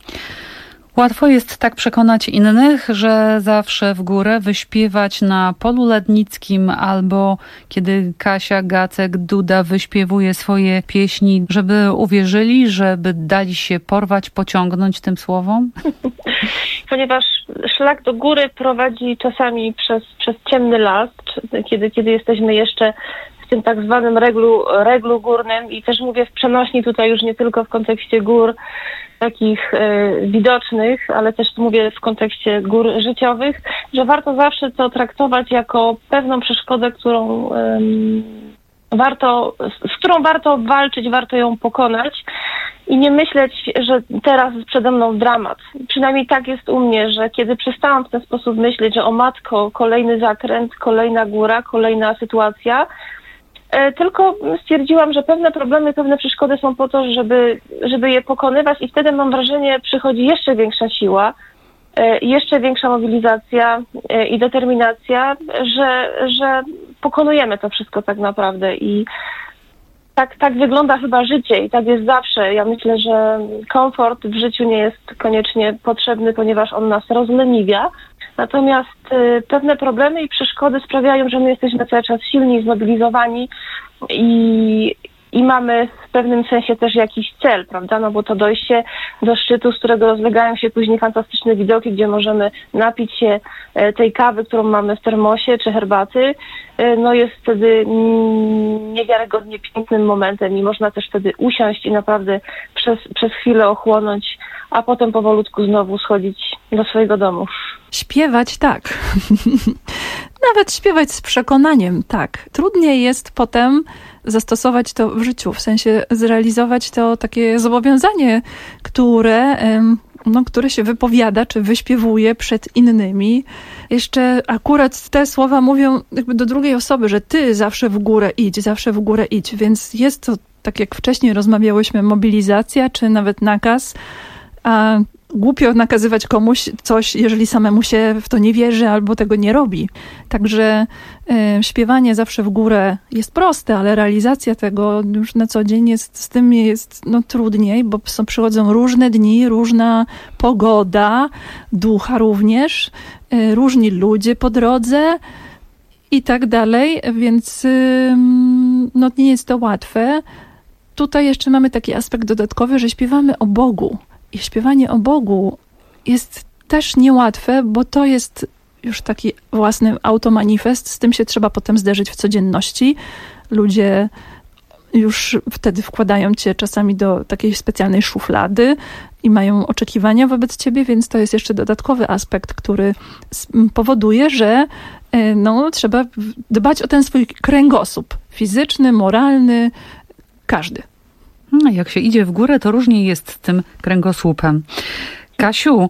Łatwo jest tak przekonać innych, że zawsze w górę, wyśpiewać na polu lednickim albo kiedy Kasia Gacek-Duda wyśpiewuje swoje pieśni, żeby uwierzyli, żeby dali się porwać, pociągnąć tym słowom?
Ponieważ szlak do góry prowadzi czasami przez, przez ciemny las, kiedy, kiedy jesteśmy jeszcze w tym tak zwanym reglu, reglu górnym i też mówię w przenośni tutaj już nie tylko w kontekście gór takich e, widocznych, ale też mówię w kontekście gór życiowych, że warto zawsze to traktować jako pewną przeszkodę, którą um, warto, z którą warto walczyć, warto ją pokonać i nie myśleć, że teraz jest przede mną dramat. Przynajmniej tak jest u mnie, że kiedy przestałam w ten sposób myśleć, że o matko, kolejny zakręt, kolejna góra, kolejna sytuacja, tylko stwierdziłam, że pewne problemy, pewne przeszkody są po to, żeby, żeby je pokonywać i wtedy mam wrażenie, przychodzi jeszcze większa siła, jeszcze większa mobilizacja i determinacja, że, że pokonujemy to wszystko tak naprawdę i tak, tak wygląda chyba życie i tak jest zawsze. Ja myślę, że komfort w życiu nie jest koniecznie potrzebny, ponieważ on nas rozleniwia. Natomiast y, pewne problemy i przeszkody sprawiają, że my jesteśmy cały czas silni, zmobilizowani i, i mamy w pewnym sensie też jakiś cel, prawda? No bo to dojście do szczytu, z którego rozlegają się później fantastyczne widoki, gdzie możemy napić się y, tej kawy, którą mamy w termosie, czy herbaty, y, no jest wtedy y, niewiarygodnie pięknym momentem i można też wtedy usiąść i naprawdę przez, przez chwilę ochłonąć, a potem powolutku znowu schodzić do swojego domu.
Śpiewać tak. Nawet śpiewać z przekonaniem tak. Trudniej jest potem zastosować to w życiu, w sensie zrealizować to takie zobowiązanie, które, no, które się wypowiada czy wyśpiewuje przed innymi. Jeszcze akurat te słowa mówią jakby do drugiej osoby, że ty zawsze w górę idź, zawsze w górę idź, więc jest to, tak jak wcześniej rozmawiałyśmy, mobilizacja czy nawet nakaz, a głupio nakazywać komuś coś, jeżeli samemu się w to nie wierzy albo tego nie robi. Także y, śpiewanie zawsze w górę jest proste, ale realizacja tego już na co dzień jest, z tym jest no, trudniej, bo są, przychodzą różne dni, różna pogoda, ducha również, y, różni ludzie po drodze i tak dalej, więc y, no, nie jest to łatwe. Tutaj jeszcze mamy taki aspekt dodatkowy, że śpiewamy o Bogu. I śpiewanie o Bogu jest też niełatwe, bo to jest już taki własny automanifest. Z tym się trzeba potem zderzyć w codzienności. Ludzie już wtedy wkładają cię czasami do takiej specjalnej szuflady i mają oczekiwania wobec ciebie, więc to jest jeszcze dodatkowy aspekt, który powoduje, że no, trzeba dbać o ten swój kręgosłup fizyczny, moralny, każdy.
No, jak się idzie w górę, to różnie jest z tym kręgosłupem. Kasiu,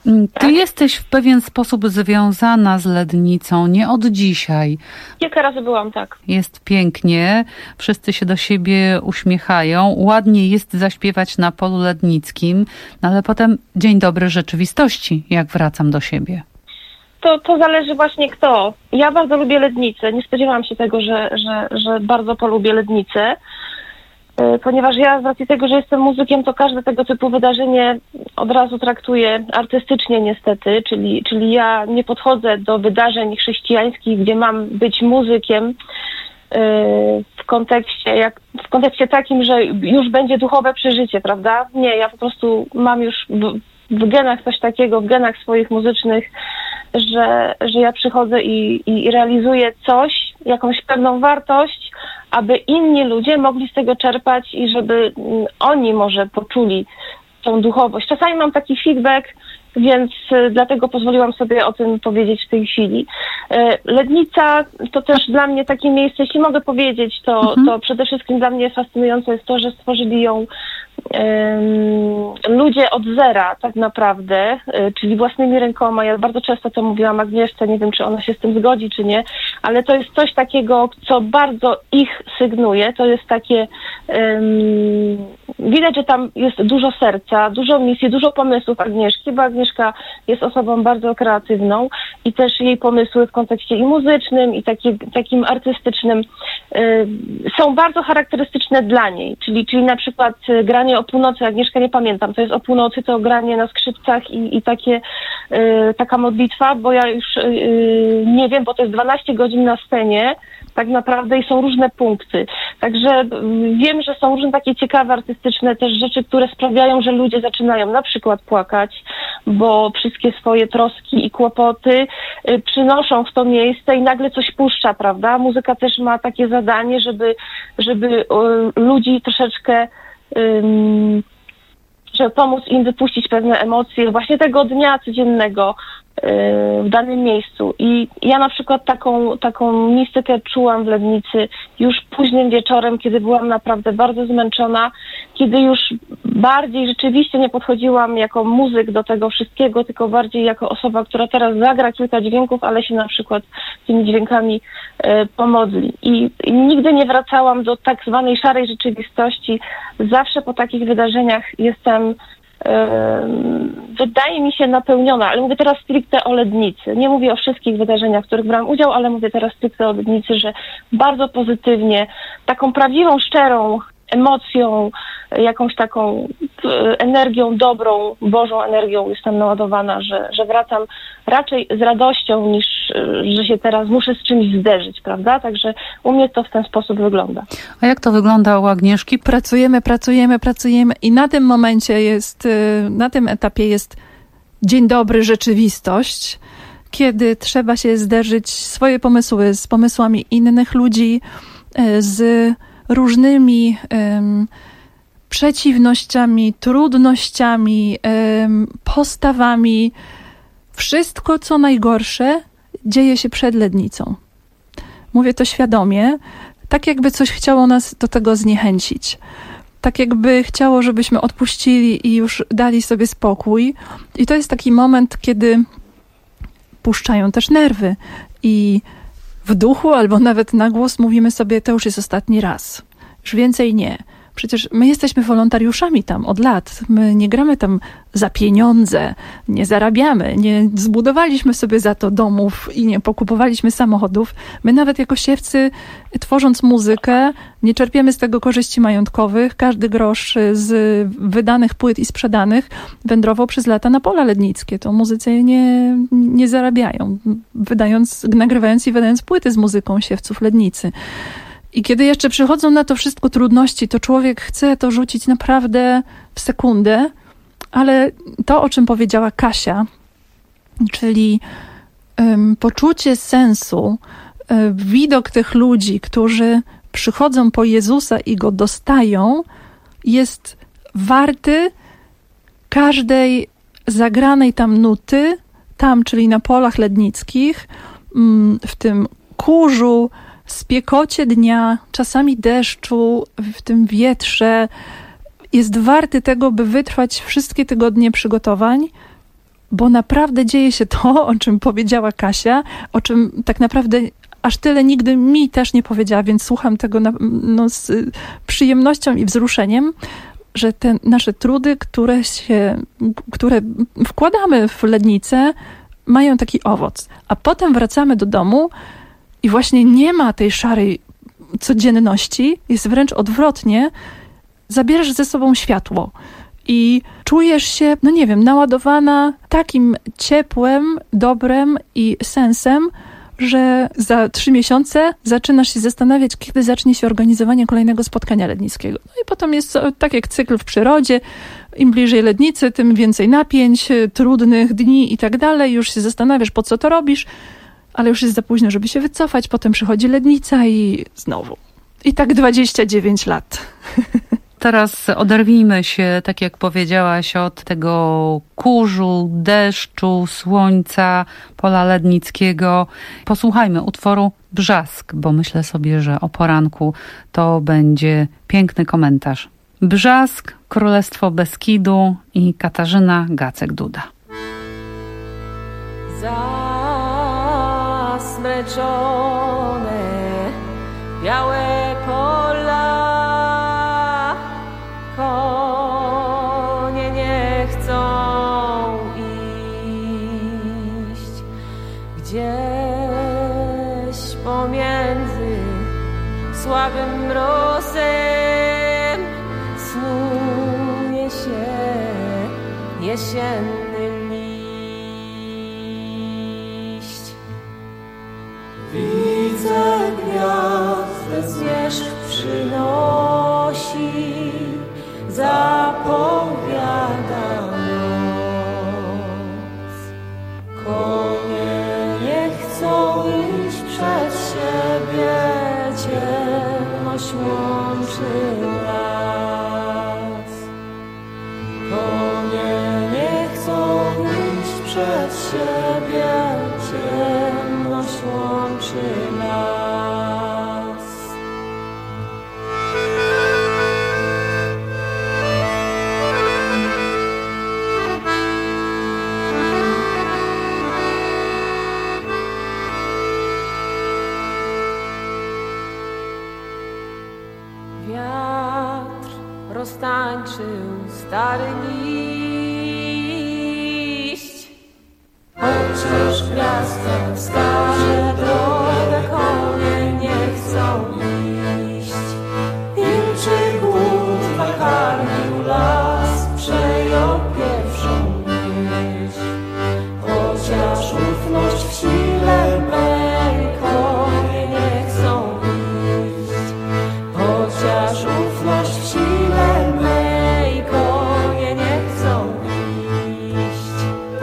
Ty jesteś w pewien sposób związana z Lednicą, nie od dzisiaj.
Kilka razy byłam, tak.
Jest pięknie, wszyscy się do siebie uśmiechają, ładnie jest zaśpiewać na polu lednickim, no ale potem dzień dobry rzeczywistości, jak wracam do siebie.
To, to zależy właśnie kto. Ja bardzo lubię Lednicę, nie spodziewałam się tego, że, że, że bardzo polubię Lednicę. Ponieważ ja z racji tego, że jestem muzykiem, to każde tego typu wydarzenie od razu traktuję artystycznie niestety, czyli, czyli ja nie podchodzę do wydarzeń chrześcijańskich, gdzie mam być muzykiem w kontekście, jak, w kontekście takim, że już będzie duchowe przeżycie, prawda? Nie, ja po prostu mam już w, w genach coś takiego, w genach swoich muzycznych, że, że ja przychodzę i, i realizuję coś, jakąś pewną wartość, aby inni ludzie mogli z tego czerpać i żeby oni może poczuli tą duchowość. Czasami mam taki feedback, więc dlatego pozwoliłam sobie o tym powiedzieć w tej chwili. Lednica to też dla mnie takie miejsce, jeśli mogę powiedzieć, to, mhm. to przede wszystkim dla mnie fascynujące jest to, że stworzyli ją um, ludzie od zera tak naprawdę, czyli własnymi rękoma. Ja bardzo często to mówiłam Agnieszce, nie wiem, czy ona się z tym zgodzi, czy nie, ale to jest coś takiego, co bardzo ich sygnuje. To jest takie um, widać, że tam jest dużo serca, dużo misji, dużo pomysłów Agnieszki, bo Agnieszka jest osobą bardzo kreatywną i też jej pomysły w kontekście i muzycznym, i taki, takim artystycznym y, są bardzo charakterystyczne dla niej, czyli, czyli na przykład granie o północy, Agnieszka nie pamiętam, to jest o północy, to granie na skrzypcach i, i takie, y, taka modlitwa, bo ja już y, nie wiem, bo to jest dwanaście godzin na scenie tak naprawdę i są różne punkty. Także wiem, że są różne takie ciekawe, artystyczne też rzeczy, które sprawiają, że ludzie zaczynają na przykład płakać, bo wszystkie swoje troski i kłopoty y, przynoszą w to miejsce i nagle coś puszcza, prawda? Muzyka też ma takie zadanie, żeby, żeby y, ludzi troszeczkę y, żeby pomóc im wypuścić pewne emocje właśnie tego dnia codziennego w danym miejscu. I ja na przykład taką, taką mistykę czułam w Lednicy już późnym wieczorem, kiedy byłam naprawdę bardzo zmęczona, kiedy już bardziej rzeczywiście nie podchodziłam jako muzyk do tego wszystkiego, tylko bardziej jako osoba, która teraz zagra kilka dźwięków, ale się na przykład tymi dźwiękami e, pomodli. I, I nigdy nie wracałam do tak zwanej szarej rzeczywistości. Zawsze po takich wydarzeniach jestem wydaje mi się napełniona, ale mówię teraz stricte o Lednicy. Nie mówię o wszystkich wydarzeniach, w których brałam udział, ale mówię teraz stricte o Lednicy, że bardzo pozytywnie, taką prawdziwą, szczerą emocją, jakąś taką energią dobrą, Bożą energią jestem naładowana, że, że wracam raczej z radością niż, że się teraz muszę z czymś zderzyć, prawda? Także u mnie to w ten sposób wygląda.
A jak to wygląda u Agnieszki?
Pracujemy, pracujemy, pracujemy i na tym momencie jest, na tym etapie jest dzień dobry, rzeczywistość, kiedy trzeba się zderzyć swoje pomysły z pomysłami innych ludzi, z różnymi um, przeciwnościami, trudnościami, um, postawami. Wszystko, co najgorsze, dzieje się przed Lednicą. Mówię to świadomie, tak jakby coś chciało nas do tego zniechęcić. Tak jakby chciało, żebyśmy odpuścili i już dali sobie spokój. I to jest taki moment, kiedy puszczają też nerwy i w duchu albo nawet na głos mówimy sobie, to już jest ostatni raz. Już więcej nie. Przecież my jesteśmy wolontariuszami tam od lat. My nie gramy tam za pieniądze, nie zarabiamy, nie zbudowaliśmy sobie za to domów i nie pokupowaliśmy samochodów. My nawet jako siewcy, tworząc muzykę, nie czerpiemy z tego korzyści majątkowych. Każdy grosz z wydanych płyt i sprzedanych wędrował przez lata na pola lednickie. To muzycy nie, nie zarabiają, wydając, nagrywając i wydając płyty z muzyką siewców Lednicy. I kiedy jeszcze przychodzą na to wszystko trudności, to człowiek chce to rzucić naprawdę w sekundę, ale to, o czym powiedziała Kasia, czyli um, poczucie sensu, um, widok tych ludzi, którzy przychodzą po Jezusa i Go dostają, jest warty każdej zagranej tam nuty, tam, czyli na polach lednickich, um, w tym kurzu, spiekocie dnia, czasami deszczu, w tym wietrze, jest warty tego, by wytrwać wszystkie tygodnie przygotowań, bo naprawdę dzieje się to, o czym powiedziała Kasia, o czym tak naprawdę aż tyle nigdy mi też nie powiedziała, więc słucham tego na, no, z przyjemnością i wzruszeniem, że te nasze trudy, które się, które wkładamy w lednicę, mają taki owoc. A potem wracamy do domu i właśnie nie ma tej szarej codzienności, jest wręcz odwrotnie. Zabierasz ze sobą światło i czujesz się, no nie wiem, naładowana takim ciepłem, dobrem i sensem, że za trzy miesiące zaczynasz się zastanawiać, kiedy zacznie się organizowanie kolejnego spotkania lednickiego. No i potem jest tak jak cykl w przyrodzie, im bliżej lednicy, tym więcej napięć, trudnych dni i tak dalej. Już się zastanawiasz, po co to robisz, ale już jest za późno, żeby się wycofać. Potem przychodzi lednica i znowu. I tak dwadzieścia dziewięć lat.
Teraz oderwijmy się, tak jak powiedziałaś, od tego kurzu, deszczu, słońca, pola lednickiego. Posłuchajmy utworu Brzask, bo myślę sobie, że o poranku to będzie piękny komentarz. Brzask, Królestwo Beskidu i Katarzyna Gacek-Duda.
Zasmreczone, białe pola, konie nie chcą iść. Gdzieś pomiędzy słabym mrozem snuje się jesienny liść. Widzę gwiazdę, zmierzch przynosi, zapowiada noc. Konie nie chcą iść przed siebie, ciemność łączy las. Konie nie chcą iść przed siebie, ciemność łączy las. Wiatr roztańczył stary liść, chociaż gwiazda wskaże drogę, konie nie chcą iść. Wilczy głód nakarmił las, przejął pierwszą myśl, chociaż ufność w sile mej, konie nie chcą iść. Chociaż ufność w sile mej, konie nie chcą iść.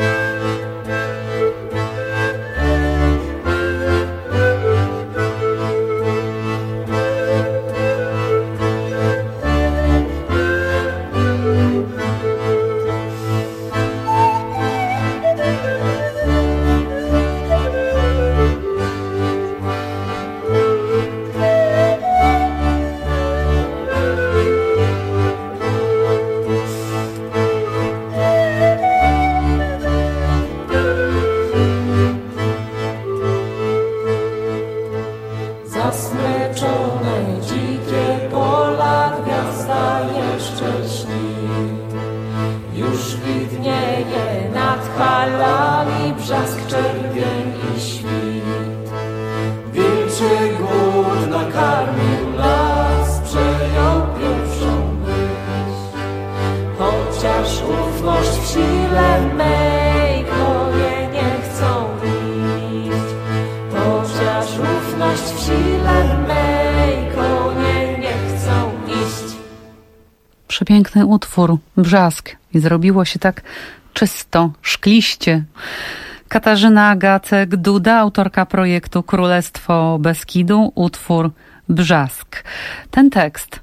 Zasmreczone, dzikie pola, gwiazda jeszcze śni. Już widnieje nad falami brzask, czerwień i świt. Wilczy głód nakarmił las, przejął pierwszą myśl. Chociaż ufność w sile mej, konie nie chcą iść. Chociaż ufność w sile mej, konie nie chcą iść.
Przepiękny utwór, Brzask. I zrobiło się tak czysto, szkliście. Katarzyna Gacek-Duda, autorka projektu Królestwo Beskidu, utwór Brzask. Ten tekst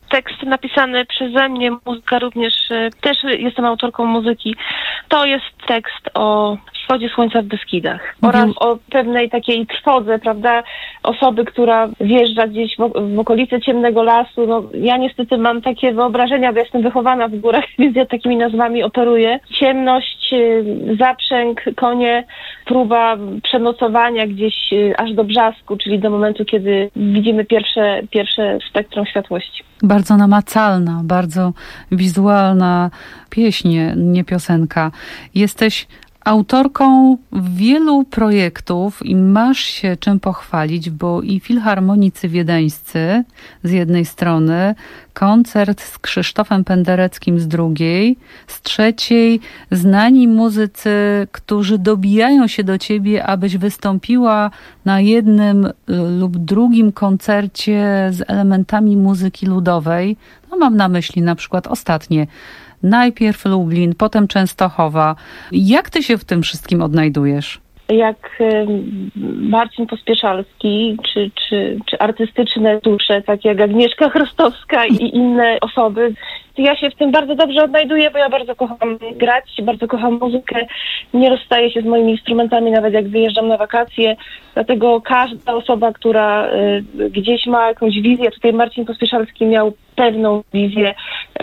tekst napisany przeze mnie, muzyka również, też jestem autorką muzyki. To jest tekst o wschodzie słońca w Beskidach oraz o pewnej takiej trwodze, prawda, osoby, która wjeżdża gdzieś w, w okolice ciemnego lasu. No, ja niestety mam takie wyobrażenia, bo jestem wychowana w górach, więc ja takimi nazwami operuję. Ciemność, zaprzęg, konie, próba przenocowania gdzieś aż do brzasku, czyli do momentu, kiedy widzimy pierwsze, pierwsze spektrum światłości.
Bardzo namacalna, bardzo wizualna pieśń, nie piosenka. Jesteś autorką wielu projektów i masz się czym pochwalić, bo i filharmonicy wiedeńscy z jednej strony, koncert z Krzysztofem Pendereckim z drugiej, z trzeciej znani muzycy, którzy dobijają się do ciebie, abyś wystąpiła na jednym lub drugim koncercie z elementami muzyki ludowej. No, mam na myśli na przykład ostatnie. Najpierw Lublin, potem Częstochowa. Jak ty się w tym wszystkim odnajdujesz?
Jak Marcin Pospieszalski, czy, czy, czy artystyczne dusze, takie jak Agnieszka Chrostowska i inne osoby, ja się w tym bardzo dobrze odnajduję, bo ja bardzo kocham grać, bardzo kocham muzykę, nie rozstaję się z moimi instrumentami, nawet jak wyjeżdżam na wakacje, dlatego każda osoba, która y, gdzieś ma jakąś wizję, tutaj Marcin Pospieszalski miał pewną wizję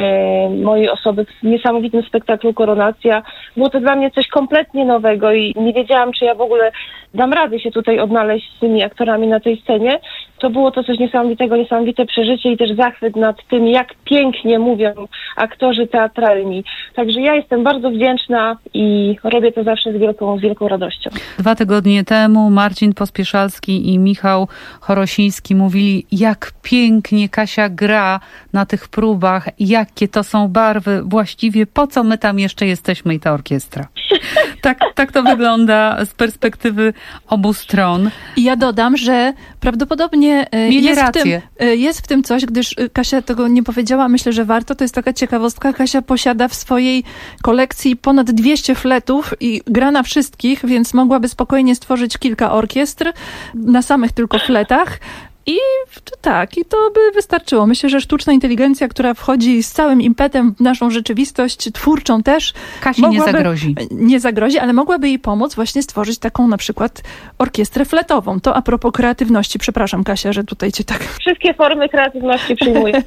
y, mojej osoby w niesamowitym spektaklu Koronacja. Było to dla mnie coś kompletnie nowego i nie wiedziałam, czy ja w ogóle dam radę się tutaj odnaleźć z tymi aktorami na tej scenie. To było to coś niesamowitego, niesamowite przeżycie i też zachwyt nad tym, jak pięknie mówią aktorzy teatralni. Także ja jestem bardzo wdzięczna i robię to zawsze z wielką, z wielką radością.
Dwa tygodnie temu Marcin Pospieszalski i Michał Chorosiński mówili, jak pięknie Kasia gra na tych próbach, jakie to są barwy, właściwie po co my tam jeszcze jesteśmy i ta orkiestra. Tak, tak to wygląda z perspektywy obu stron.
I ja dodam, że prawdopodobnie jest w, tym, jest w tym coś, gdyż Kasia tego nie powiedziała, myślę, że warto. To jest taka ciekawostka. Kasia posiada w swojej kolekcji ponad dwieście fletów i gra na wszystkich, więc mogłaby spokojnie stworzyć kilka orkiestr na samych tylko fletach. I tak, i to by wystarczyło. Myślę, że sztuczna inteligencja, która wchodzi z całym impetem w naszą rzeczywistość twórczą też,
Kasi mogłaby, nie zagrozi.
Nie zagrozi, ale mogłaby jej pomóc właśnie stworzyć taką na przykład orkiestrę fletową. To a propos kreatywności. Przepraszam, Kasia, że tutaj cię tak...
Wszystkie formy kreatywności przyjmuję.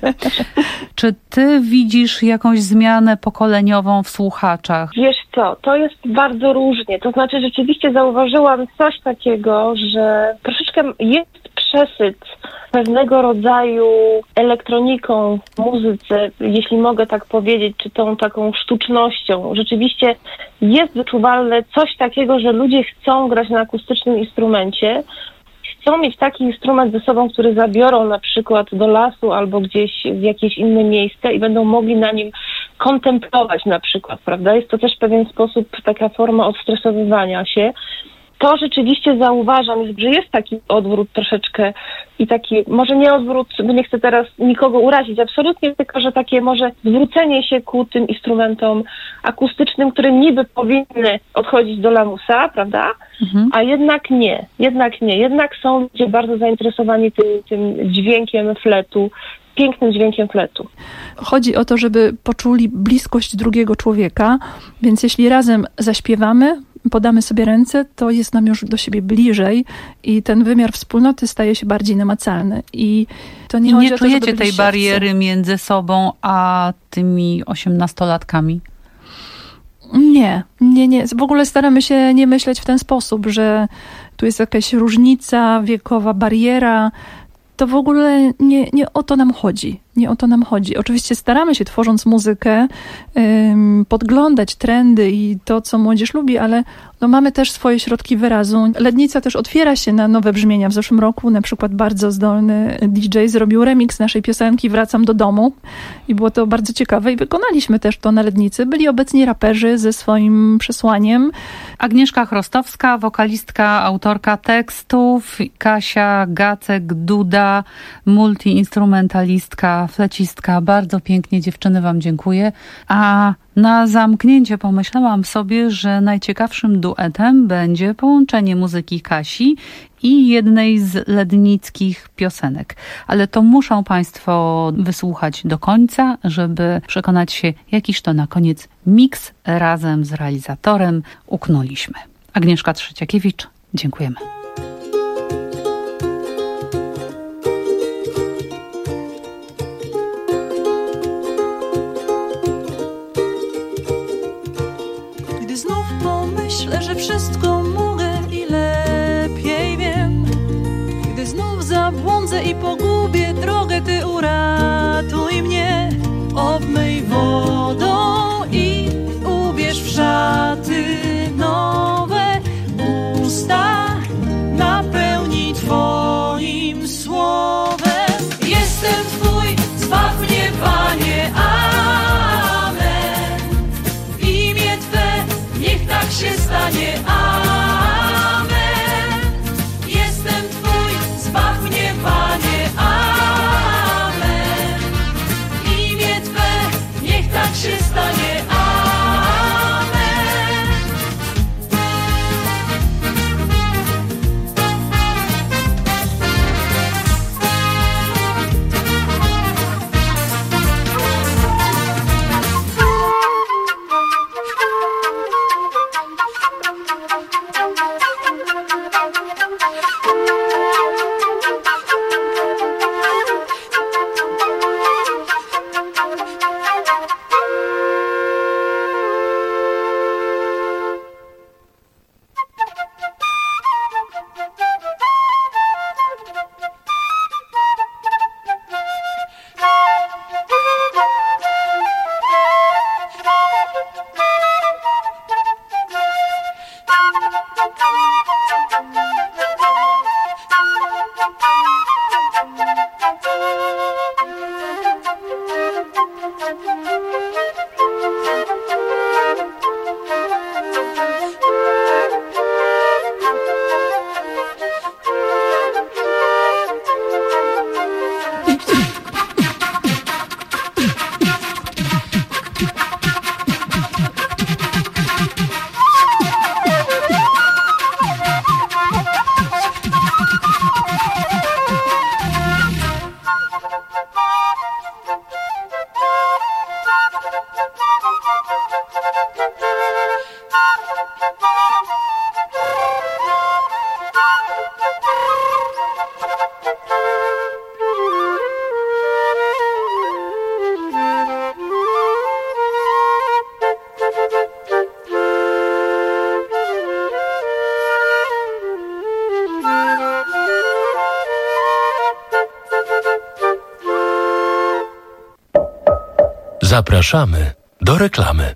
Czy ty widzisz jakąś zmianę pokoleniową w słuchaczach?
Wiesz co, to jest bardzo różnie. To znaczy rzeczywiście zauważyłam coś takiego, że troszeczkę jest przesyt pewnego rodzaju elektroniką w muzyce, jeśli mogę tak powiedzieć, czy tą taką sztucznością. Rzeczywiście jest wyczuwalne coś takiego, że ludzie chcą grać na akustycznym instrumencie, chcą mieć taki instrument ze sobą, który zabiorą na przykład do lasu albo gdzieś w jakieś inne miejsce i będą mogli na nim kontemplować na przykład, prawda? Jest to też w pewien sposób taka forma odstresowywania się. To rzeczywiście zauważam, że jest taki odwrót troszeczkę i taki, może nie odwrót, bo nie chcę teraz nikogo urazić, absolutnie, tylko że takie może zwrócenie się ku tym instrumentom akustycznym, które niby powinny odchodzić do lamusa, prawda? Mhm. A jednak nie, jednak nie. Jednak są ludzie bardzo zainteresowani tym, tym dźwiękiem fletu, pięknym dźwiękiem fletu.
Chodzi o to, żeby poczuli bliskość drugiego człowieka, więc jeśli razem zaśpiewamy, podamy sobie ręce, to jest nam już do siebie bliżej i ten wymiar wspólnoty staje się bardziej namacalny. I to nie,
I
chodzi
nie
o to,
czujecie tej
siewcy.
bariery między sobą a tymi osiemnastolatkami?
Nie, nie, nie. W ogóle staramy się nie myśleć w ten sposób, że tu jest jakaś różnica wiekowa, bariera. To w ogóle nie, nie o to nam chodzi. Nie o to nam chodzi. Oczywiście staramy się, tworząc muzykę, ym, podglądać trendy i to, co młodzież lubi, ale no, mamy też swoje środki wyrazu. Lednica też otwiera się na nowe brzmienia. W zeszłym roku na przykład bardzo zdolny D J zrobił remix naszej piosenki Wracam do domu i było to bardzo ciekawe i wykonaliśmy też to na Lednicy. Byli obecni raperzy ze swoim przesłaniem.
Agnieszka Chrostowska, wokalistka, autorka tekstów, Kasia Gacek-Duda, multiinstrumentalistka, Agnieszka, flecistka. Bardzo pięknie, dziewczyny, wam dziękuję. A na zamknięcie pomyślałam sobie, że najciekawszym duetem będzie połączenie muzyki Kasi i jednej z lednickich piosenek. Ale to muszą państwo wysłuchać do końca, żeby przekonać się, jakiż to na koniec miks razem z realizatorem uknuliśmy. Agnieszka Trzeciakiewicz, dziękujemy.
Gdy znów pomyślę, że wszystko mogę i lepiej wiem, gdy znów zabłądzę i pogubię drogę, Ty uratuj mnie, obmyj wodą i ubierz w szaty nowe, usta napełni Twoim słowem. Jestem Twój, zbaw mnie, Panie, amen. W imię Twe niech tak się stanie, amen. Jestem Twój, zbaw mnie, Panie, amen. W imię Twe niech tak się stanie, amen.
Zapraszamy do reklamy.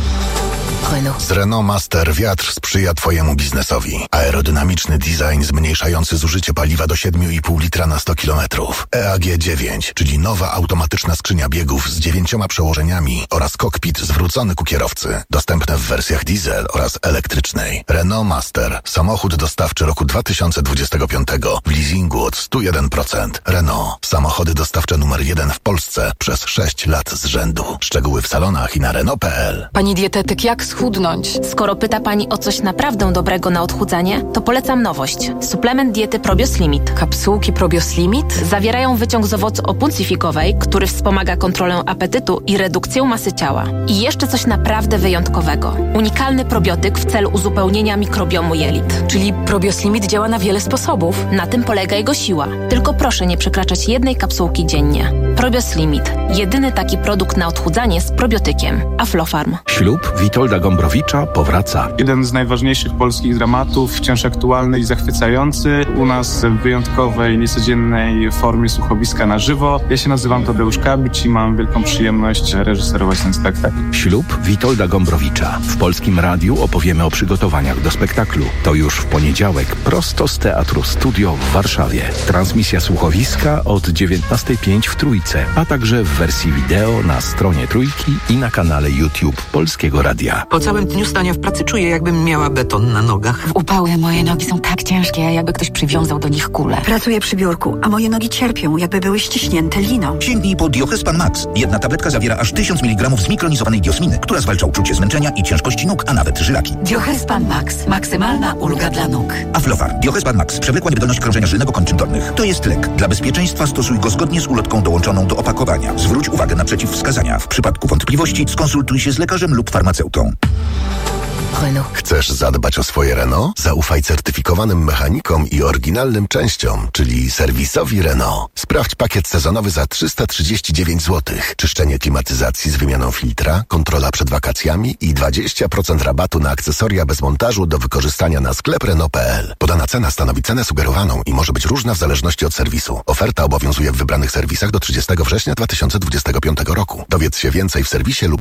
Z Renault Master wiatr sprzyja Twojemu biznesowi. Aerodynamiczny design zmniejszający zużycie paliwa do siedem i pół litra na sto kilometrów. E A G dziewięć, czyli nowa automatyczna skrzynia biegów z dziewięcioma przełożeniami oraz kokpit zwrócony ku kierowcy. Dostępne w wersjach diesel oraz elektrycznej. Renault Master. Samochód dostawczy roku dwa tysiące dwudziestego piątego w leasingu od sto jeden procent. Renault. Samochody dostawcze numer jeden w Polsce przez sześć lat z rzędu. Szczegóły w salonach i na Renault kropka p l.
Pani dietetyk, jak schudnąć?
Skoro pyta Pani o coś naprawdę dobrego na odchudzanie, to polecam nowość. Suplement diety Probios Limit.
Kapsułki Probios Limit?
Zawierają wyciąg z owocu opuncji figowej, który wspomaga kontrolę apetytu i redukcję masy ciała. I jeszcze coś naprawdę wyjątkowego. Unikalny probiotyk w celu uzupełnienia mikrobiomu jelit.
Czyli Probios Limit działa na wiele sposobów.
Na tym polega jego siła. Tylko proszę nie przekraczać jednej kapsułki dziennie. Probios Limit. Jedyny taki produkt na odchudzanie z probiotykiem. Aflofarm.
Ślub Witolda Gombrowicza powraca.
Jeden z najważniejszych polskich dramatów, wciąż aktualny i zachwycający. U nas w wyjątkowej, niecodziennej formie słuchowiska na żywo. Ja się nazywam Tadeusz Kabicz i mam wielką przyjemność reżyserować ten spektakl.
Ślub Witolda Gombrowicza. W Polskim Radiu opowiemy o przygotowaniach do spektaklu. To już w poniedziałek prosto z Teatru Studio w Warszawie. Transmisja słuchowiska od dziewiętnastej pięć w Trójce, a także w wersji wideo na stronie Trójki i na kanale YouTube Polskiego Radia.
Renault. Po całym dniu stania w pracy czuję, jakbym miała beton na nogach.
W upały moje nogi są tak ciężkie, jakby ktoś przywiązał do nich kulę.
Pracuję przy biurku, a moje nogi cierpią, jakby były ściśnięte liną.
Sięgnij po Diohespan Max. Jedna tabletka zawiera aż tysiąc miligramów zmikronizowanej diosminy, która zwalcza uczucie zmęczenia i ciężkości nóg, a nawet żylaki.
Diohespan Max. Maksymalna ulga dla nóg.
Aflofar. Diohespan Max. Przewlekła niewydolność krążenia żylnego kończyn dolnych. To jest lek. Dla bezpieczeństwa stosuj go zgodnie z ulotką dołączoną do opakowania. Zwróć uwagę na przeciwwskazania. W przypadku wątpliwości skonsultuj się z lekarzem lub farmaceutą.
Renault. Chcesz zadbać o swoje Renault? Zaufaj certyfikowanym mechanikom i oryginalnym częściom, czyli serwisowi Renault. Sprawdź pakiet sezonowy za trzysta trzydzieści dziewięć złotych. Czyszczenie klimatyzacji z wymianą filtra, kontrola przed wakacjami i dwadzieścia procent rabatu na akcesoria bez montażu do wykorzystania na sklep Renault kropka p l. Podana cena stanowi cenę sugerowaną i może być różna w zależności od serwisu. Oferta obowiązuje w wybranych serwisach do trzydziestego września dwa tysiące dwudziestego piątego roku. Dowiedz się więcej w serwisie lub